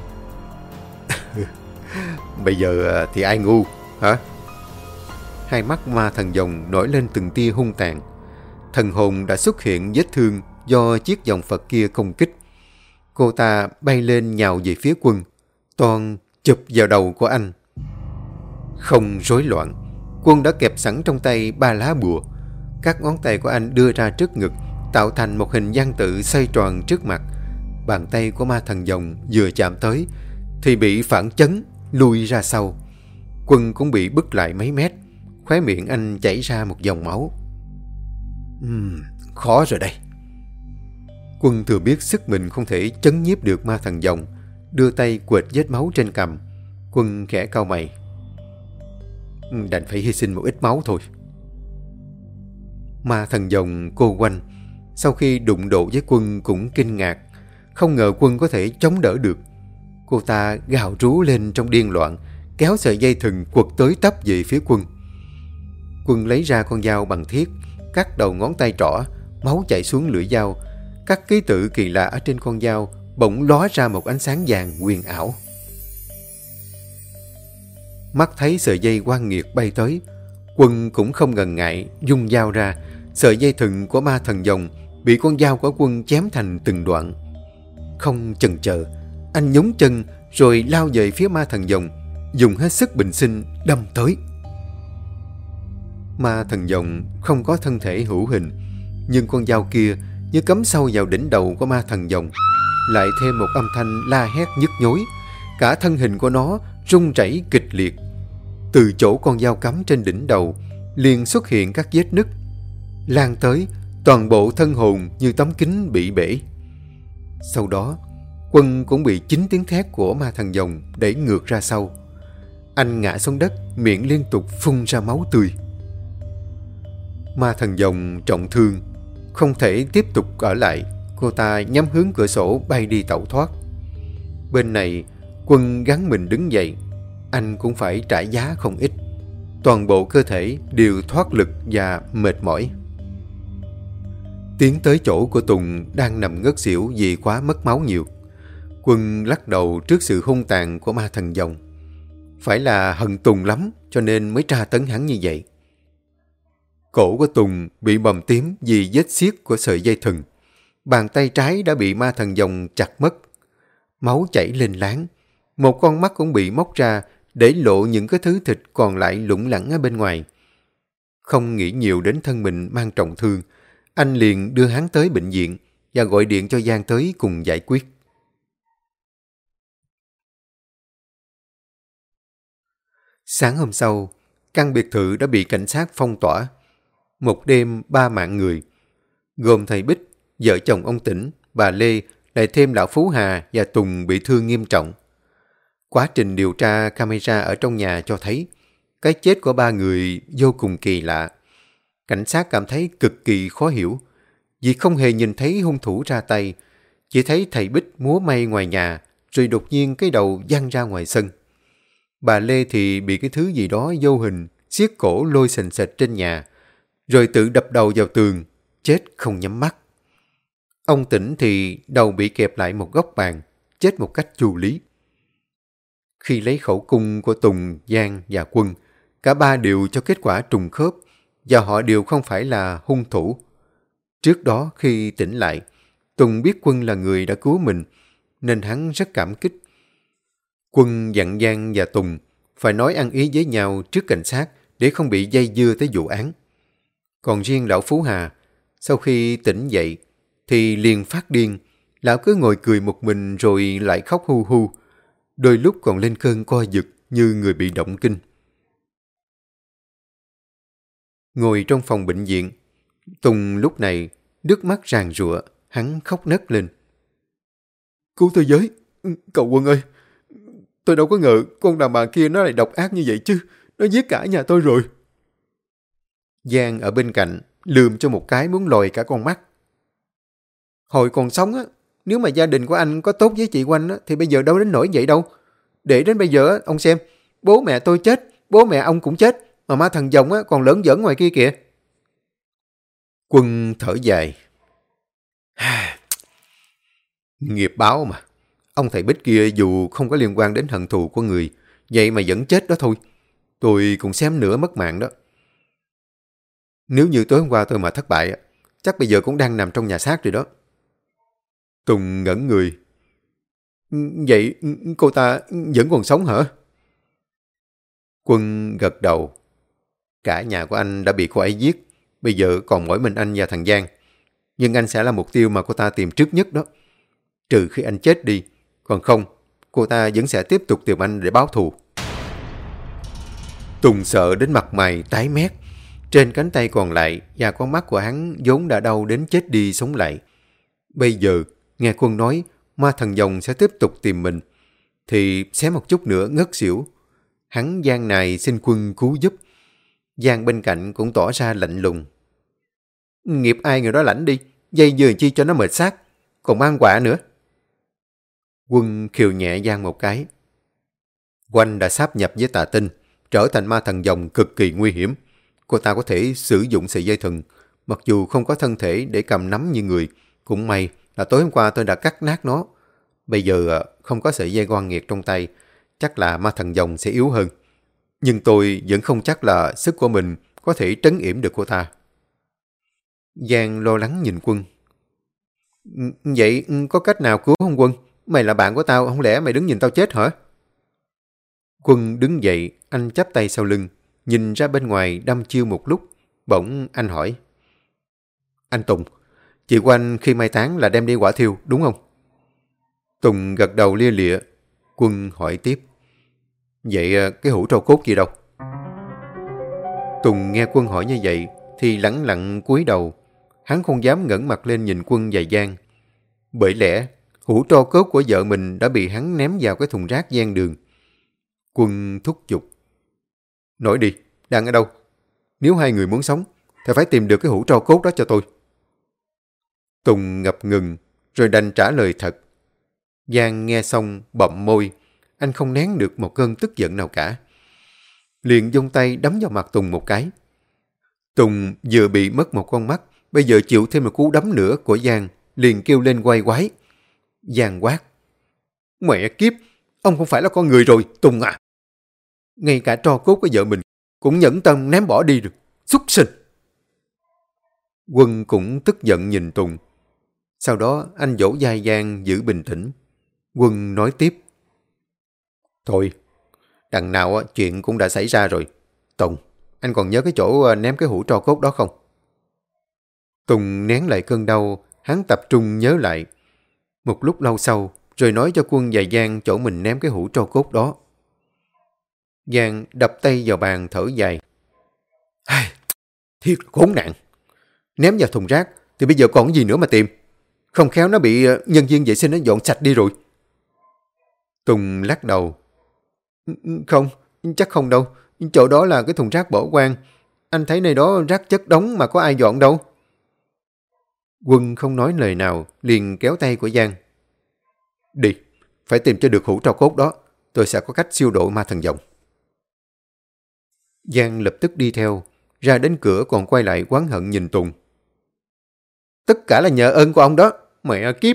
Bây giờ thì ai ngu, hả? Hai mắt ma thần dòng nổi lên từng tia hung tàn. Thần hồn đã xuất hiện vết thương do chiếc vòng Phật kia công kích. Cô ta bay lên nhào về phía Quân, toàn chụp vào đầu của anh. Không rối loạn, Quân đã kẹp sẵn trong tay 3 lá bùa. Các ngón tay của anh đưa ra trước ngực, tạo thành một hình văn tự xoay tròn trước mặt. Bàn tay của ma thần dòng vừa chạm tới thì bị phản chấn, lùi ra sau. Quân cũng bị bứt lại mấy mét, khóe miệng anh chảy ra một dòng máu.
Khó rồi đây.
Quân thừa biết sức mình không thể chấn nhiếp được ma thần dòng, đưa tay quệt vết máu trên cằm. Quân khẽ cau mày. Đành phải hy sinh một ít máu thôi. Ma thần dòng cô Oanh sau khi đụng độ với Quân cũng kinh ngạc, không ngờ Quân có thể chống đỡ được. Cô ta gào rú lên trong điên loạn, kéo sợi dây thừng quật tới tấp về phía Quân. Quân lấy ra con dao bằng thiết, cắt đầu ngón tay trỏ, máu chảy xuống lưỡi dao. Các ký tự kỳ lạ ở trên con dao bỗng lóe ra một ánh sáng vàng huyền ảo. Mắt thấy sợi dây oan nghiệt bay tới, Quân cũng không ngần ngại dung dao ra. Sợi dây thừng của ma thần dòng bị con dao của Quân chém thành từng đoạn. Không chần chờ, anh nhúng chân rồi lao về phía ma thần dòng, dùng hết sức bình sinh đâm tới. Ma thần dòng không có thân thể hữu hình, nhưng con dao kia như cắm sâu vào đỉnh đầu của ma thần dòng, lại thêm một âm thanh la hét nhức nhối. Cả thân hình của nó rung rẩy kịch liệt. Từ chỗ con dao cắm trên đỉnh đầu liền xuất hiện các vết nứt, lan tới toàn bộ thân hồn như tấm kính bị bể. Sau đó, Quân cũng bị 9 tiếng thét của ma thần dòng đẩy ngược ra sau. Anh ngã xuống đất, miệng liên tục phun ra máu tươi. Ma Thần Dòng trọng thương, không thể tiếp tục ở lại. Cô ta nhắm hướng cửa sổ bay đi tẩu thoát. Bên này, Quân gắng mình đứng dậy. Anh cũng phải trả giá không ít. Toàn bộ cơ thể đều thoát lực và mệt mỏi. Tiến tới chỗ của Tùng đang nằm ngất xỉu vì quá mất máu nhiều. Quân lắc đầu trước sự hung tàn của Ma Thần Dòng. Phải là hận Tùng lắm cho nên mới tra tấn hắn như vậy. Cổ của Tùng bị bầm tím vì vết xiết của sợi dây thừng. Bàn tay trái đã bị Ma Thần Dòng chặt mất. Máu chảy lên láng. Một con mắt cũng bị móc ra để lộ những cái thứ thịt còn lại lủng lẳng ở bên ngoài. Không nghĩ nhiều đến thân mình mang trọng thương, anh liền đưa hắn tới bệnh viện và gọi điện cho Giang tới cùng giải quyết. Sáng hôm sau, căn biệt thự đã bị cảnh sát phong tỏa. Một đêm 3 mạng người, gồm thầy Bích, vợ chồng ông Tĩnh, bà Lê, lại thêm lão Phú Hà và Tùng bị thương nghiêm trọng. Quá trình điều tra camera ở trong nhà cho thấy cái chết của 3 người vô cùng kỳ lạ. Cảnh sát cảm thấy cực kỳ khó hiểu vì không hề nhìn thấy hung thủ ra tay, chỉ thấy thầy Bích múa may ngoài nhà rồi đột nhiên cái đầu văng ra ngoài sân. Bà Lê thì bị cái thứ gì đó vô hình siết cổ lôi sình sệt trên nhà rồi tự đập đầu vào tường, chết không nhắm mắt. Ông Tĩnh thì đầu bị kẹp lại một góc bàn, chết một cách chu lý. Khi lấy khẩu cung của Tùng, Giang và Quân, cả ba đều cho kết quả trùng khớp và họ đều không phải là hung thủ. Trước đó khi tỉnh lại, Tùng biết Quân là người đã cứu mình nên hắn rất cảm kích. Quân dặn Giang và Tùng phải nói ăn ý với nhau trước cảnh sát để không bị dây dưa tới vụ án. Còn riêng lão Phú Hà, sau khi tỉnh dậy thì liền phát điên. Lão cứ ngồi cười một mình rồi lại khóc hu hu. Đôi lúc còn lên cơn co giật như người bị động kinh. Ngồi trong phòng bệnh viện, Tùng lúc này nước mắt ràn rụa, hắn khóc nấc lên. Cứu tôi với, cậu Quân ơi. Tôi đâu có ngờ con đàn bà kia nó lại độc ác như vậy chứ. Nó giết cả nhà tôi rồi. Giang ở bên cạnh lườm cho một cái muốn lòi cả con mắt. Hồi còn sống á, nếu mà gia đình của anh có tốt với chị Oanh á, thì bây giờ đâu đến nỗi vậy đâu. Để đến bây giờ á, ông xem, bố mẹ tôi chết, bố mẹ ông cũng chết, mà Ma Thần Dòng á, còn lớn giỡn ngoài kia kìa. Quân thở dài. Nghiệp báo mà. Ông thầy Bích kia dù không có liên quan đến hận thù của người, vậy mà vẫn chết đó thôi. Tôi cũng xém nữa mất mạng đó. Nếu như tối hôm qua tôi mà thất bại, chắc bây giờ cũng đang nằm trong nhà xác rồi đó. Tùng ngẩn người. Vậy cô ta vẫn còn sống hả? Quân gật đầu. Cả nhà của anh đã bị cô ấy giết. Bây giờ còn mỗi mình anh và thằng Giang. Nhưng anh sẽ là mục tiêu mà cô ta tìm trước nhất đó. Trừ khi anh chết đi. Còn không, cô ta vẫn sẽ tiếp tục tìm anh để báo thù. Tùng sợ đến mặt mày tái mét. Trên cánh tay còn lại và con mắt của hắn vốn đã đau đến chết đi sống lại. Bây giờ, nghe Quân nói Ma Thần Dòng sẽ tiếp tục tìm mình, thì xé một chút nữa ngất xỉu. Hắn gian này xin Quân cứu giúp. Giang bên cạnh cũng tỏ ra lạnh lùng. Nghiệp ai người đó lãnh đi, dây dừa chi cho nó mệt xác, còn mang quả nữa. Quân khiều nhẹ Giang một cái. Oanh đã sáp nhập với Tà Tinh, trở thành Ma Thần Dòng cực kỳ nguy hiểm. Cô ta có thể sử dụng sợi dây thừng, mặc dù không có thân thể để cầm nắm như người. Cũng may là tối hôm qua tôi đã cắt nát nó. Bây giờ không có sợi dây goan nghiệt trong tay, chắc là Ma Thần Dòng sẽ yếu hơn. Nhưng tôi vẫn không chắc là sức của mình có thể trấn yểm được cô ta. Giang lo lắng nhìn Quân. Vậy có cách nào cứu không Quân? Mày là bạn của tao, không lẽ mày đứng nhìn tao chết hả? Quân đứng dậy, anh chắp tay sau lưng, nhìn ra bên ngoài đăm chiêu một lúc. Bỗng anh hỏi. Anh Tùng, chị Oanh khi mai táng là đem đi hỏa thiêu, đúng không? Tùng gật đầu lia lịa. Quân hỏi tiếp. Vậy cái hũ tro cốt gì đâu? Tùng nghe Quân hỏi như vậy thì lẳng lặng cúi đầu. Hắn không dám ngẩng mặt lên nhìn Quân và Giang. Bởi lẽ hũ tro cốt của vợ mình đã bị hắn ném vào cái thùng rác ven đường. Quân thúc giục. Nói đi, đang ở đâu? Nếu hai người muốn sống, thì phải tìm được cái hũ tro cốt đó cho tôi. Tùng ngập ngừng, rồi đành trả lời thật. Giang nghe xong bậm môi, anh không nén được một cơn tức giận nào cả. Liền giương tay đấm vào mặt Tùng một cái. Tùng vừa bị mất một con mắt, bây giờ chịu thêm một cú đấm nữa của Giang, liền kêu lên quay quái. Giang quát. Mẹ kiếp, ông không phải là con người rồi, Tùng à. Ngay cả tro cốt của vợ mình cũng nhẫn tâm ném bỏ đi được. Xuất sinh! Quân cũng tức giận nhìn Tùng. Sau đó anh vỗ vai Giang giữ bình tĩnh. Quân nói tiếp. Thôi, đằng nào chuyện cũng đã xảy ra rồi. Tùng, anh còn nhớ cái chỗ ném cái hũ tro cốt đó không? Tùng nén lại cơn đau, hắn tập trung nhớ lại. Một lúc lâu sau, rồi nói cho Quân và Giang chỗ mình ném cái hũ tro cốt đó. Giang đập tay vào bàn thở dài. Thiệt khốn nạn. Ném vào thùng rác thì bây giờ còn gì nữa mà tìm. Không khéo nó bị nhân viên vệ sinh nó dọn sạch đi rồi. Tùng lắc đầu. Không, chắc không đâu. Chỗ đó là cái thùng rác bỏ hoang. Anh thấy nơi đó rác chất đống mà có ai dọn đâu. Quân không nói lời nào, liền kéo tay của Giang. Đi, phải tìm cho được hũ tro cốt đó. Tôi sẽ có cách siêu độ ma thần dòng. Giang lập tức đi theo, ra đến cửa còn quay lại oán hận nhìn Tùng. Tất cả là nhờ ơn của ông đó, mẹ kiếp.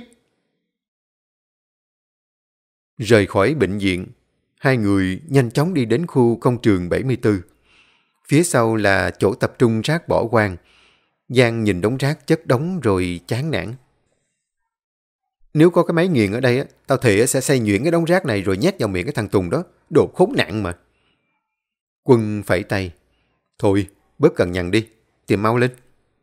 Rời khỏi bệnh viện, hai người nhanh chóng đi đến khu công trường 74. Phía sau là chỗ tập trung rác bỏ hoang. Giang nhìn đống rác chất đống rồi chán nản. Nếu có cái máy nghiền ở đây, tao thề sẽ xay nhuyễn cái đống rác này rồi nhét vào miệng cái thằng Tùng đó. Đồ khốn nạn mà. Quân phẩy tay. Thôi, bớt cằn nhằn đi, tìm mau lên.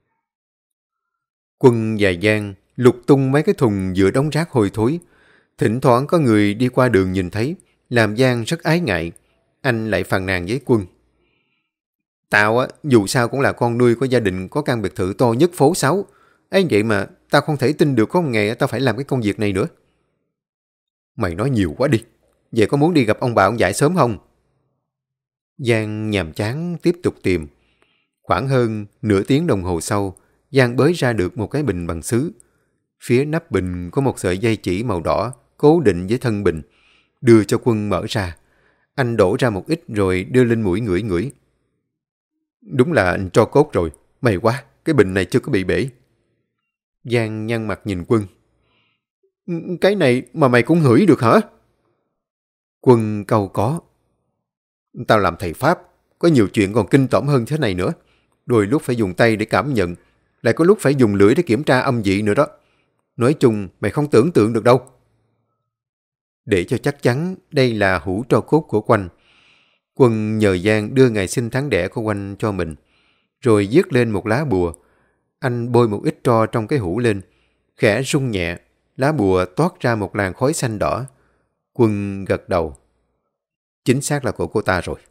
Quân và Giang lục tung mấy cái thùng giữa đống rác hôi thối. Thỉnh thoảng có người đi qua đường nhìn thấy, làm Giang rất ái ngại. Anh lại phàn nàn với Quân. Tao dù sao cũng là con nuôi của gia đình có căn biệt thự to nhất phố 6. Ấy vậy mà tao không thể tin được có một ngày tao phải làm cái công việc này nữa. Mày nói nhiều quá đi. Vậy có muốn đi gặp ông bà ông dạy sớm không? Giang nhàm chán tiếp tục tìm. Khoảng hơn nửa tiếng đồng hồ sau, Giang bới ra được một cái bình bằng sứ. Phía nắp bình có một sợi dây chỉ màu đỏ cố định với thân bình. Đưa cho Quân mở ra. Anh đổ ra một ít rồi đưa lên mũi ngửi ngửi. Đúng là anh tro cốt rồi. May quá, cái bình này chưa có bị bể. Giang nhăn mặt nhìn Quân. Cái này mà mày cũng ngửi được hả? Quân cau có. Tao làm thầy Pháp, có nhiều chuyện còn kinh tởm hơn thế này nữa. Đôi lúc phải dùng tay để cảm nhận, lại có lúc phải dùng lưỡi để kiểm tra âm vị nữa đó. Nói chung, mày không tưởng tượng được đâu. Để cho chắc chắn đây là hũ tro cốt của Quanh, Quân nhờ Giang đưa ngày sinh tháng đẻ của Quanh cho mình, rồi viết lên một lá bùa. Anh bôi một ít tro trong cái hũ lên, khẽ rung nhẹ, lá bùa toát ra một làn khói xanh đỏ. Quân gật đầu. Chính xác là của cô ta rồi.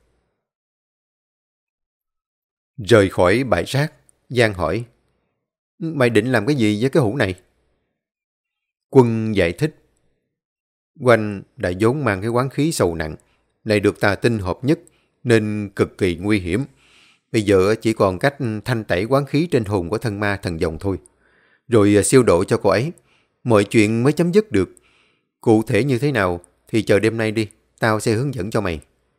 Rời khỏi bãi rác, Giang hỏi, mày định làm cái gì với cái hũ này? Quân giải thích, Quanh đã vốn mang cái oán khí sầu nặng, lại được tà tinh hợp nhất nên cực kỳ nguy hiểm. Bây giờ chỉ còn cách thanh tẩy oán khí trên hồn của thân ma thần dòng thôi. Rồi siêu độ cho cô ấy, mọi chuyện mới chấm dứt được. Cụ thể như thế nào thì chờ đêm nay đi, tao sẽ hướng dẫn cho mày.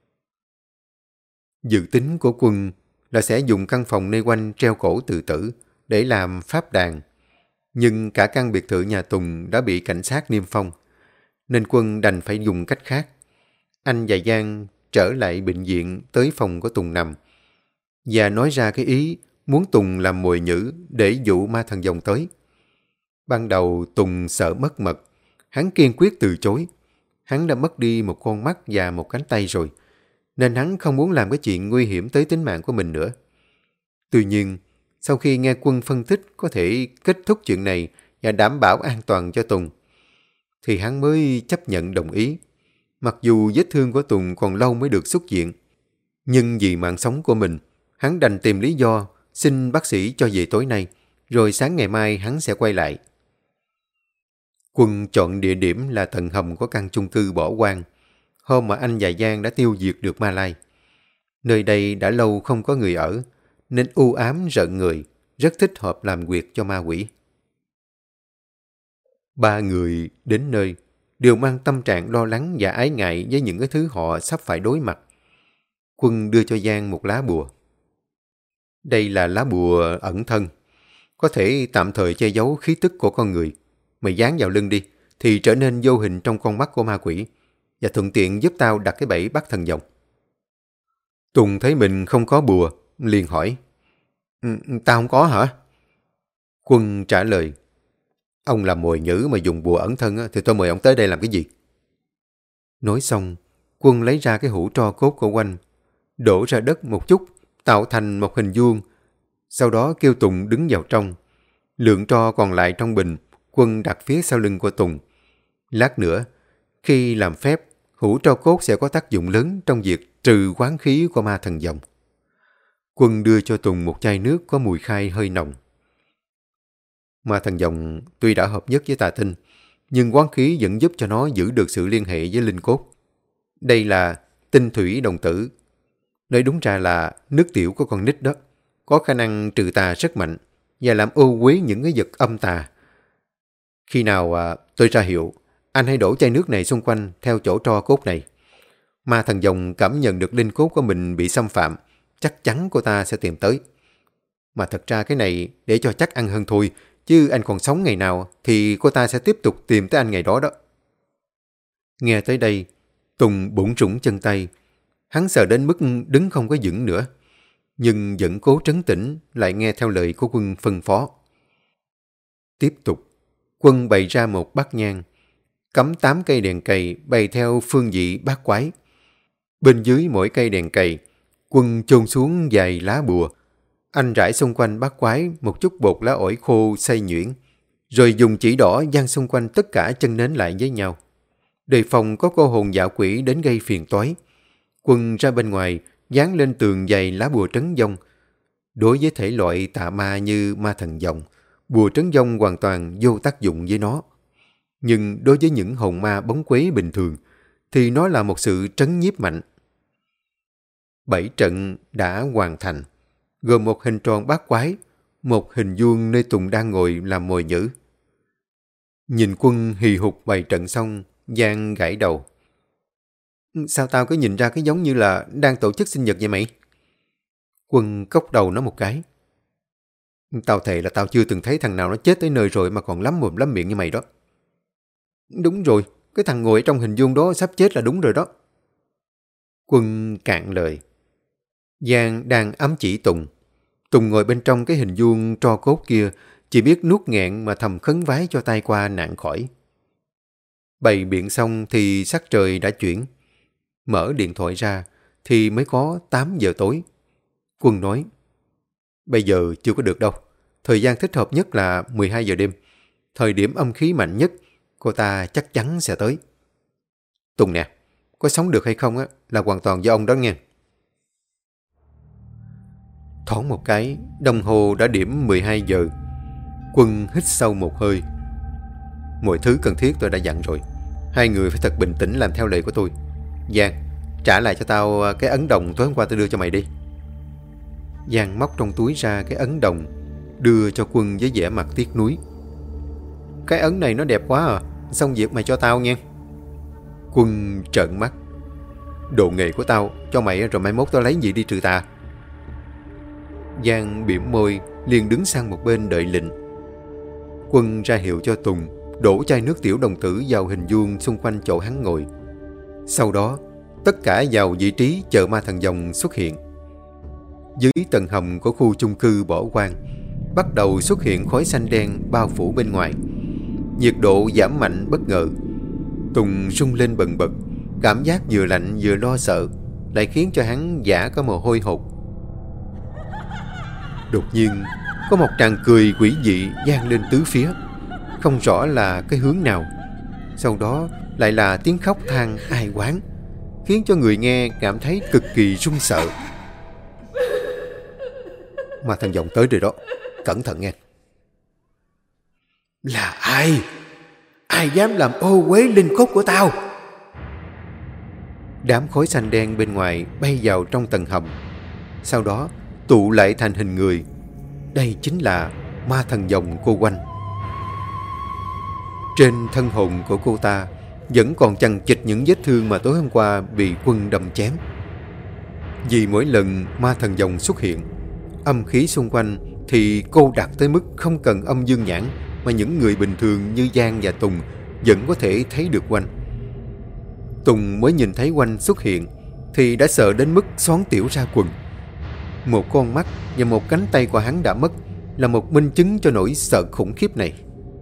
Dự tính của Quân là sẽ dùng căn phòng nơi Quanh treo cổ tự tử để làm pháp đàn. Nhưng cả căn biệt thự nhà Tùng đã bị cảnh sát niêm phong, nên Quân đành phải dùng cách khác. Anh và Giang trở lại bệnh viện tới phòng của Tùng nằm và nói ra cái ý muốn Tùng làm mồi nhử để dụ ma thần dòng tới. Ban đầu Tùng sợ mất mật, hắn kiên quyết từ chối. Hắn đã mất đi một con mắt và một cánh tay rồi, nên hắn không muốn làm cái chuyện nguy hiểm tới tính mạng của mình nữa. Tuy nhiên, sau khi nghe Quân phân tích có thể kết thúc chuyện này và đảm bảo an toàn cho Tùng, thì hắn mới chấp nhận đồng ý. Mặc dù vết thương của Tùng còn lâu mới được xuất viện, nhưng vì mạng sống của mình, hắn đành tìm lý do xin bác sĩ cho về tối nay, rồi sáng ngày mai hắn sẽ quay lại. Quân chọn địa điểm là tầng hầm của căn chung cư bỏ hoang, hôm mà anh và Giang đã tiêu diệt được Ma Lai. Nơi đây đã lâu không có người ở, nên u ám rợn người, rất thích hợp làm quyệt cho ma quỷ. Ba người đến nơi đều mang tâm trạng lo lắng và ái ngại với những cái thứ họ sắp phải đối mặt. Quân đưa cho Giang một lá bùa. Đây là lá bùa ẩn thân, có thể tạm thời che giấu khí tức của con người. Mày dán vào lưng đi, thì trở nên vô hình trong con mắt của ma quỷ, và thuận tiện giúp tao đặt cái bẫy bắt thần dòng. Tùng thấy mình không có bùa, liền hỏi, tao không có hả? Quân trả lời, ông là mồi nhữ mà dùng bùa ẩn thân thì tôi mời ông tới đây làm cái gì? Nói xong, Quân lấy ra cái hũ tro cốt của Oanh, đổ ra đất một chút, tạo thành một hình vuông. Sau đó kêu Tùng đứng vào trong. Lượng tro còn lại trong bình, Quân đặt phía sau lưng của Tùng. Lát nữa, khi làm phép, hũ tro cốt sẽ có tác dụng lớn trong việc trừ oán khí của ma thần dòng. Quân đưa cho Tùng một chai nước có mùi khai hơi nồng. Ma thần dòng tuy đã hợp nhất với tà tinh, nhưng oán khí vẫn giúp cho nó giữ được sự liên hệ với linh cốt. Đây là tinh thủy đồng tử. Nói đúng ra là nước tiểu của con nít đó, có khả năng trừ tà rất mạnh và làm ô uế những cái vật âm tà. Khi nào tôi ra hiệu, anh hãy đổ chai nước này xung quanh theo chỗ tro cốt này. Ma thần dòng cảm nhận được linh cốt của mình bị xâm phạm, chắc chắn cô ta sẽ tìm tới. Mà thật ra cái này để cho chắc ăn hơn thôi, chứ anh còn sống ngày nào thì cô ta sẽ tiếp tục tìm tới anh ngày đó đó. Nghe tới đây, Tùng bủn rủn chân tay. Hắn sợ đến mức đứng không có vững nữa, nhưng vẫn cố trấn tĩnh lại nghe theo lời của Quân phân phó. Tiếp tục, Quân bày ra một bát nhang, cắm 8 cây đèn cầy bày theo phương vị bát quái. Bên dưới mỗi cây đèn cầy, Quân chôn xuống vài lá bùa. Anh rải xung quanh bát quái một chút bột lá ổi khô xay nhuyễn, rồi dùng chỉ đỏ dán xung quanh tất cả chân nến lại với nhau. Đề phòng có cô hồn dạo quỷ đến gây phiền toái, Quân ra bên ngoài dán lên tường dày lá bùa trấn vong. Đối với thể loại tà ma như ma thần dòng, bùa trấn vong hoàn toàn vô tác dụng với nó. Nhưng đối với những hồn ma bóng quế bình thường thì nó là một sự trấn nhiếp mạnh. 7 trận đã hoàn thành, gồm một hình tròn bát quái, một hình vuông nơi Tùng đang ngồi làm mồi nhữ. Nhìn Quân hì hục bày trận xong, Giang gãi đầu. Sao tao cứ nhìn ra cái giống như là đang tổ chức sinh nhật vậy mày? Quân cốc đầu nó một cái. Tao thề là tao chưa từng thấy thằng nào nó chết tới nơi rồi mà còn lắm mồm lắm miệng như mày đó. Đúng rồi, cái thằng ngồi ở trong hình vuông đó sắp chết là đúng rồi đó. Quân cạn lời. Giang đang ám chỉ Tùng. Tùng ngồi bên trong cái hình vuông tro cốt kia, chỉ biết nuốt nghẹn mà thầm khấn vái cho tai qua nạn khỏi. Bày biện xong thì sắc trời đã chuyển. Mở điện thoại ra thì mới có 8 giờ tối. Quân nói, bây giờ chưa có được đâu. Thời gian thích hợp nhất là 12 giờ đêm. Thời điểm âm khí mạnh nhất, cô ta chắc chắn sẽ tới. Tùng nè, có sống được hay không là hoàn toàn do ông đó nghe. Thoáng một cái, đồng hồ đã điểm 12 giờ. Quân hít sâu một hơi. Mọi thứ cần thiết tôi đã dặn rồi. Hai người phải thật bình tĩnh làm theo lời của tôi. Giang, trả lại cho tao cái ấn đồng tối hôm qua tôi đưa cho mày đi. Giang móc trong túi ra cái ấn đồng, đưa cho Quân với vẻ mặt tiếc nuối. Cái ấn này nó đẹp quá à, xong việc mày cho tao nghe. Quân trợn mắt. Đồ nghề của tao, cho mày rồi mai mốt tao lấy gì đi trừ tà. Giang bĩm môi, liền đứng sang một bên đợi lệnh. Quân ra hiệu cho Tùng đổ chai nước tiểu đồng tử vào hình vuông xung quanh chỗ hắn ngồi. Sau đó, tất cả vào vị trí chờ ma thần dòng xuất hiện. Dưới tầng hầm của khu chung cư bỏ hoang, bắt đầu xuất hiện khói xanh đen bao phủ bên ngoài. Nhiệt độ giảm mạnh bất ngờ. Tùng rung lên bần bật, cảm giác vừa lạnh vừa lo sợ, lại khiến cho hắn giả có mồ hôi hột. Đột nhiên, có một tràng cười quỷ dị vang lên tứ phía, không rõ là cái hướng nào. Sau đó lại là tiếng khóc than ai oán, khiến cho người nghe cảm thấy cực kỳ run sợ. Ma thần dòng tới rồi đó, cẩn thận nghe.
Là ai? Ai dám làm ô uế linh cốt của tao?
Đám khói xanh đen bên ngoài bay vào trong tầng hầm. Sau đó, tụ lại thành hình người. Đây chính là ma thần dòng cô Oanh. Trên thân hồn của cô ta vẫn còn chằng chịt những vết thương mà tối hôm qua bị Quân đâm chém. Vì mỗi lần ma thần dòng xuất hiện, âm khí xung quanh thì cô đạt tới mức không cần âm dương nhãn mà những người bình thường như Giang và Tùng vẫn có thể thấy được Oanh. Tùng mới nhìn thấy Oanh xuất hiện thì đã sợ đến mức xoắn tiểu ra quần. Một con mắt và một cánh tay của hắn đã mất là một minh chứng cho nỗi sợ khủng khiếp này.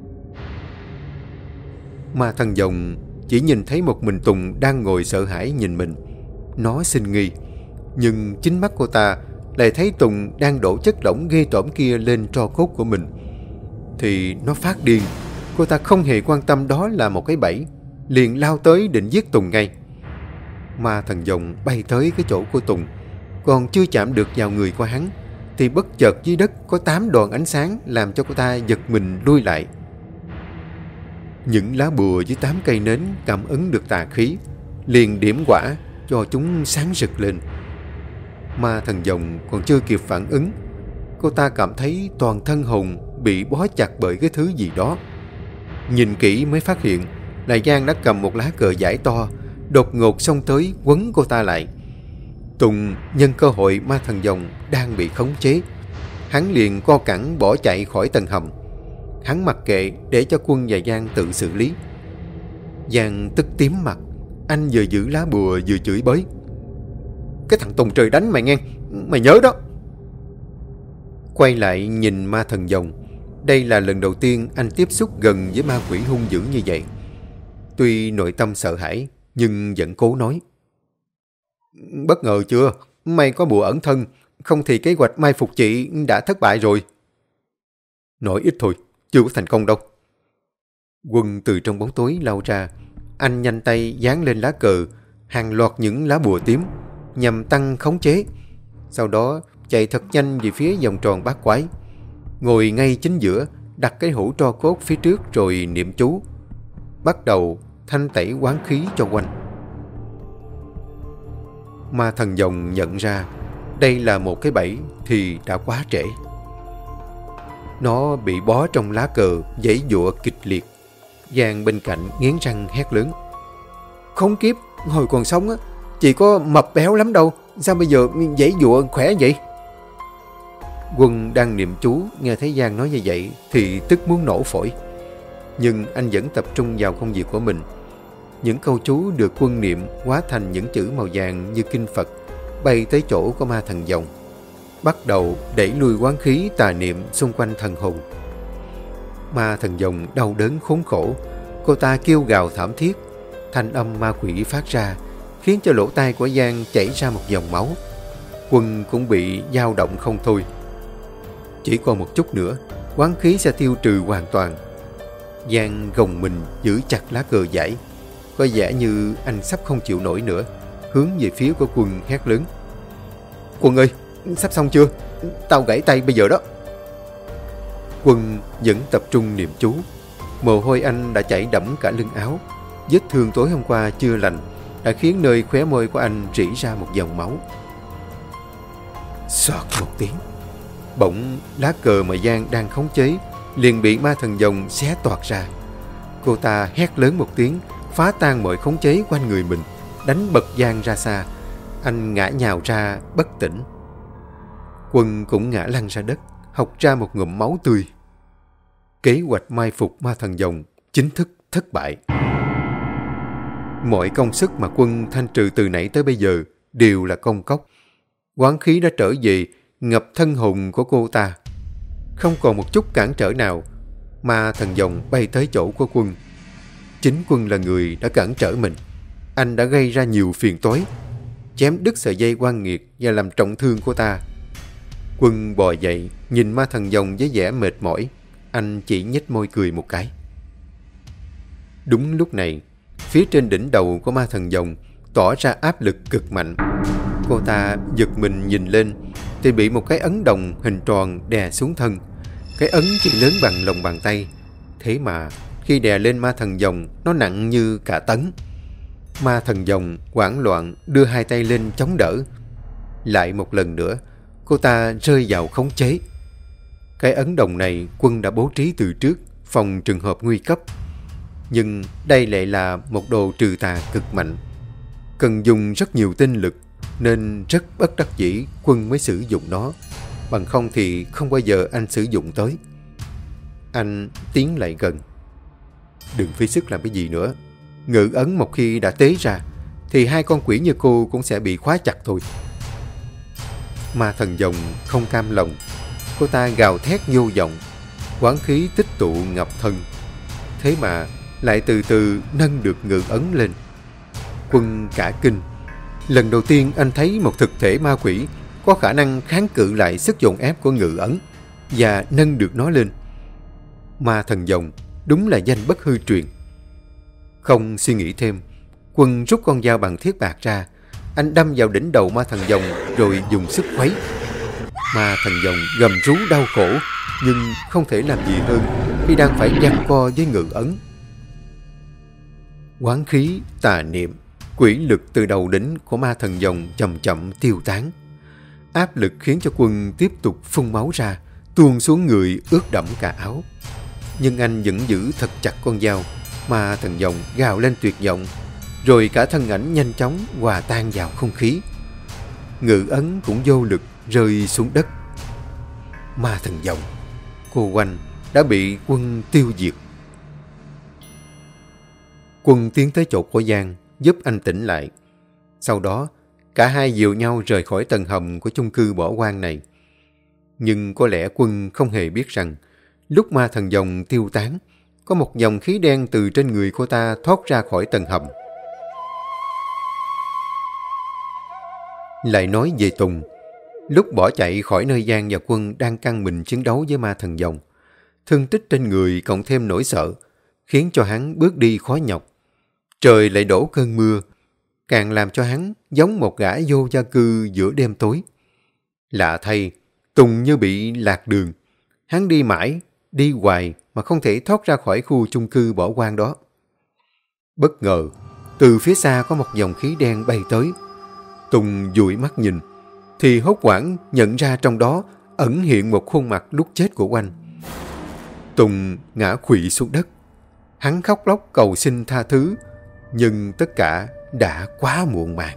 Ma thần dòng chỉ nhìn thấy một mình Tùng đang ngồi sợ hãi nhìn mình. Nó sinh nghi, nhưng chính mắt cô ta lại thấy Tùng đang đổ chất lỏng ghê tởm kia lên tro cốt của mình. Thì nó phát điên. Cô ta không hề quan tâm đó là một cái bẫy, liền lao tới định giết Tùng ngay. Ma thần dòng bay tới cái chỗ của Tùng, còn chưa chạm được vào người của hắn thì bất chợt dưới đất có 8 đoàn ánh sáng làm cho cô ta giật mình lui lại. Những lá bùa với 8 cây nến cảm ứng được tà khí, liền điểm quả cho chúng sáng rực lên. Ma thần dòng còn chưa kịp phản ứng, cô ta cảm thấy toàn thân hồn bị bó chặt bởi cái thứ gì đó. Nhìn kỹ mới phát hiện là Giang đã cầm một lá cờ vải to, đột ngột xông tới quấn cô ta lại. Tùng nhân cơ hội ma thần dòng đang bị khống chế, hắn liền co cẳng bỏ chạy khỏi tầng hầm. Hắn mặc kệ để cho Quân và Giang tự xử lý. Giang tức tím mặt, anh vừa giữ lá bùa vừa chửi bới: "Cái thằng Tùng trời đánh mày nghe, mày nhớ đó." Quay lại nhìn ma thần dòng, đây là lần đầu tiên anh tiếp xúc gần với ma quỷ hung dữ như vậy. Tuy nội tâm sợ hãi, nhưng vẫn cố nói: "Bất ngờ chưa? May có bùa ẩn thân, không thì kế hoạch mai phục chị đã thất bại rồi." "Nói ít thôi, chưa có thành công đâu." Quân từ trong bóng tối lao ra, anh nhanh tay dán lên lá cờ hàng loạt những lá bùa tím nhằm tăng khống chế. Sau đó chạy thật nhanh về phía vòng tròn bát quái, ngồi ngay chính giữa, đặt cái hũ tro cốt phía trước rồi niệm chú, bắt đầu thanh tẩy oán khí cho Oanh. Ma thần dòng nhận ra đây là một cái bẫy thì đã quá trễ. Nó bị bó trong lá cờ, giãy giụa kịch liệt. Giang bên cạnh nghiến răng hét lớn: "Khốn kiếp, hồi còn sống á, chị có mập béo lắm đâu, sao bây giờ giãy giụa khỏe vậy?" Quân đang niệm chú, nghe thấy Giang nói như vậy thì tức muốn nổ phổi. Nhưng anh vẫn tập trung vào công việc của mình. Những câu chú được Quân niệm hóa thành những chữ màu vàng như kinh Phật, bay tới chỗ của ma thần dòng, bắt đầu đẩy lui oán khí tà niệm xung quanh thần hồn. Ma thần dòng đau đớn khốn khổ, cô ta kêu gào thảm thiết. Thanh âm ma quỷ phát ra khiến cho lỗ tai của Giang chảy ra một dòng máu. Quân cũng bị dao động không thôi. Chỉ còn một chút nữa, oán khí sẽ tiêu trừ hoàn toàn. Giang gồng mình giữ chặt lá cờ vải, có vẻ như anh sắp không chịu nổi nữa, hướng về phía của Quân hét lớn: "Quân ơi, sắp xong chưa? Tao gãy tay bây giờ đó." Quân vẫn tập trung niệm chú. Mồ hôi anh đã chảy đẫm cả lưng áo. Vết thương tối hôm qua chưa lành đã khiến nơi khóe môi của anh rỉ ra một dòng máu. Xoạt một tiếng, bỗng lá cờ mà Giang đang khống chế liền bị ma thần dòng xé toạc ra. Cô ta hét lớn một tiếng, phá tan mọi khống chế quanh người mình, đánh bật Giang ra xa. Anh ngã nhào ra bất tỉnh. Quân cũng ngã lăn ra đất, hộc ra một ngụm máu tươi. Kế hoạch mai phục ma thần dòng chính thức thất bại. Mọi công sức mà Quân thanh trừ từ nãy tới bây giờ đều là công cốc. Oán khí đã trở về, ngập thân hồn của cô ta. Không còn một chút cản trở nào, ma thần dòng bay tới chỗ của Quân. Chính Quân là người đã cản trở mình. Anh đã gây ra nhiều phiền toái, chém đứt sợi dây oan nghiệt và làm trọng thương cô ta. Quân bò dậy, nhìn ma thần dòng với vẻ mệt mỏi. Anh chỉ nhếch môi cười một cái. Đúng lúc này, phía trên đỉnh đầu của ma thần dòng tỏ ra áp lực cực mạnh. Cô ta giật mình nhìn lên thì bị một cái ấn đồng hình tròn đè xuống thân. Cái ấn chỉ lớn bằng lòng bàn tay, thế mà khi đè lên ma thần dòng nó nặng như cả tấn. Ma thần dòng hoảng loạn đưa hai tay lên chống đỡ. Lại một lần nữa, cô ta rơi vào khống chế. Cái ấn đồng này Quân đã bố trí từ trước, phòng trường hợp nguy cấp. Nhưng đây lại là một đồ trừ tà cực mạnh, cần dùng rất nhiều tinh lực, nên rất bất đắc dĩ Quân mới sử dụng nó. Bằng không thì không bao giờ anh sử dụng tới. Anh tiến lại gần. Đừng phí sức làm cái gì nữa. Ngự ấn một khi đã tế ra thì hai con quỷ như cô cũng sẽ bị khóa chặt thôi. Ma thần dòng không cam lòng. Cô ta gào thét vô vọng, oán khí tích tụ ngập thân. Thế mà lại từ từ nâng được ngự ấn lên. Quân cả kinh. Lần đầu tiên anh thấy một thực thể ma quỷ có khả năng kháng cự lại sức dồn ép của ngự ấn và nâng được nó lên. Ma thần dòng đúng là danh bất hư truyền. Không suy nghĩ thêm, Quân rút con dao bằng thiết bạc ra. Anh đâm vào đỉnh đầu ma thần dòng rồi dùng sức khuấy. Ma thần dòng gầm rú đau khổ, nhưng không thể làm gì hơn khi đang phải giằng co với ngự ấn. Oán khí, tà niệm, quỷ lực từ đầu đỉnh của ma thần dòng chậm chậm tiêu tán. Áp lực khiến cho Quân tiếp tục phun máu ra, tuôn xuống người ướt đẫm cả áo. Nhưng anh vẫn giữ thật chặt con dao. Ma thần dòng gào lên tuyệt vọng, rồi cả thân ảnh nhanh chóng hòa tan vào không khí. Ngự ấn cũng vô lực rơi xuống đất. Ma thần dòng, cô Oanh đã bị Quân tiêu diệt. Quân tiến tới chỗ của Giang, giúp anh tỉnh lại. Sau đó, cả hai dìu nhau rời khỏi tầng hầm của chung cư bỏ hoang này. Nhưng có lẽ Quân không hề biết rằng, lúc ma thần dòng tiêu tán, có một dòng khí đen từ trên người cô ta thoát ra khỏi tầng hầm. Lại nói về Tùng, lúc bỏ chạy khỏi nơi Giang và Quân đang căng mình chiến đấu với ma thần dòng, thương tích trên người cộng thêm nỗi sợ, khiến cho hắn bước đi khó nhọc. Trời lại đổ cơn mưa, càng làm cho hắn giống một gã vô gia cư giữa đêm tối. Lạ thay, Tùng như bị lạc đường. Hắn đi mãi, đi hoài mà không thể thoát ra khỏi khu chung cư bỏ hoang đó. Bất ngờ, từ phía xa có một dòng khí đen bay tới. Tùng dụi mắt nhìn, thì hốt hoảng nhận ra trong đó ẩn hiện một khuôn mặt lúc chết của Oanh. Tùng ngã khuỵu xuống đất. Hắn khóc lóc cầu xin tha thứ, nhưng tất cả đã quá muộn màng.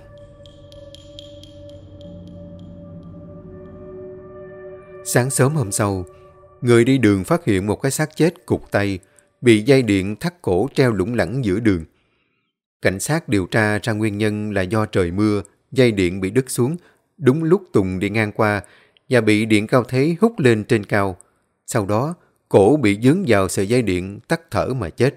Sáng sớm hôm sau, người đi đường phát hiện một cái xác chết cụt tay, bị dây điện thắt cổ treo lủng lẳng giữa đường. Cảnh sát điều tra ra nguyên nhân là do trời mưa, dây điện bị đứt xuống đúng lúc Tùng đi ngang qua và bị điện cao thế hút lên trên cao. Sau đó, cổ bị dướng vào sợi dây điện tắt thở mà chết.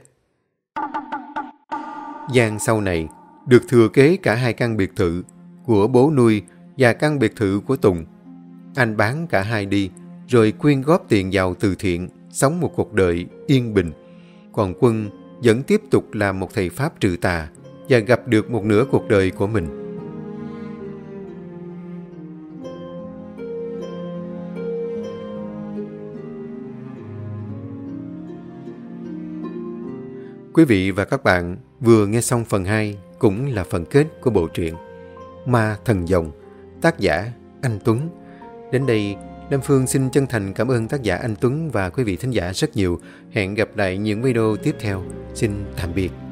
Giang sau này được thừa kế cả hai căn biệt thự của bố nuôi và căn biệt thự của Tùng. Anh bán cả hai đi, rồi quyên góp tiền vào từ thiện, sống một cuộc đời yên bình. Còn Quân vẫn tiếp tục làm một thầy Pháp trừ tà và gặp được một nửa cuộc đời của mình. Quý vị và các bạn vừa nghe xong phần 2, cũng là phần kết của bộ truyện Ma Thần Dòng, tác giả Anh Tuấn. Đến đây, Lâm Phương xin chân thành cảm ơn tác giả Anh Tuấn và quý vị thính giả rất nhiều. Hẹn gặp lại những video tiếp theo. Xin tạm biệt.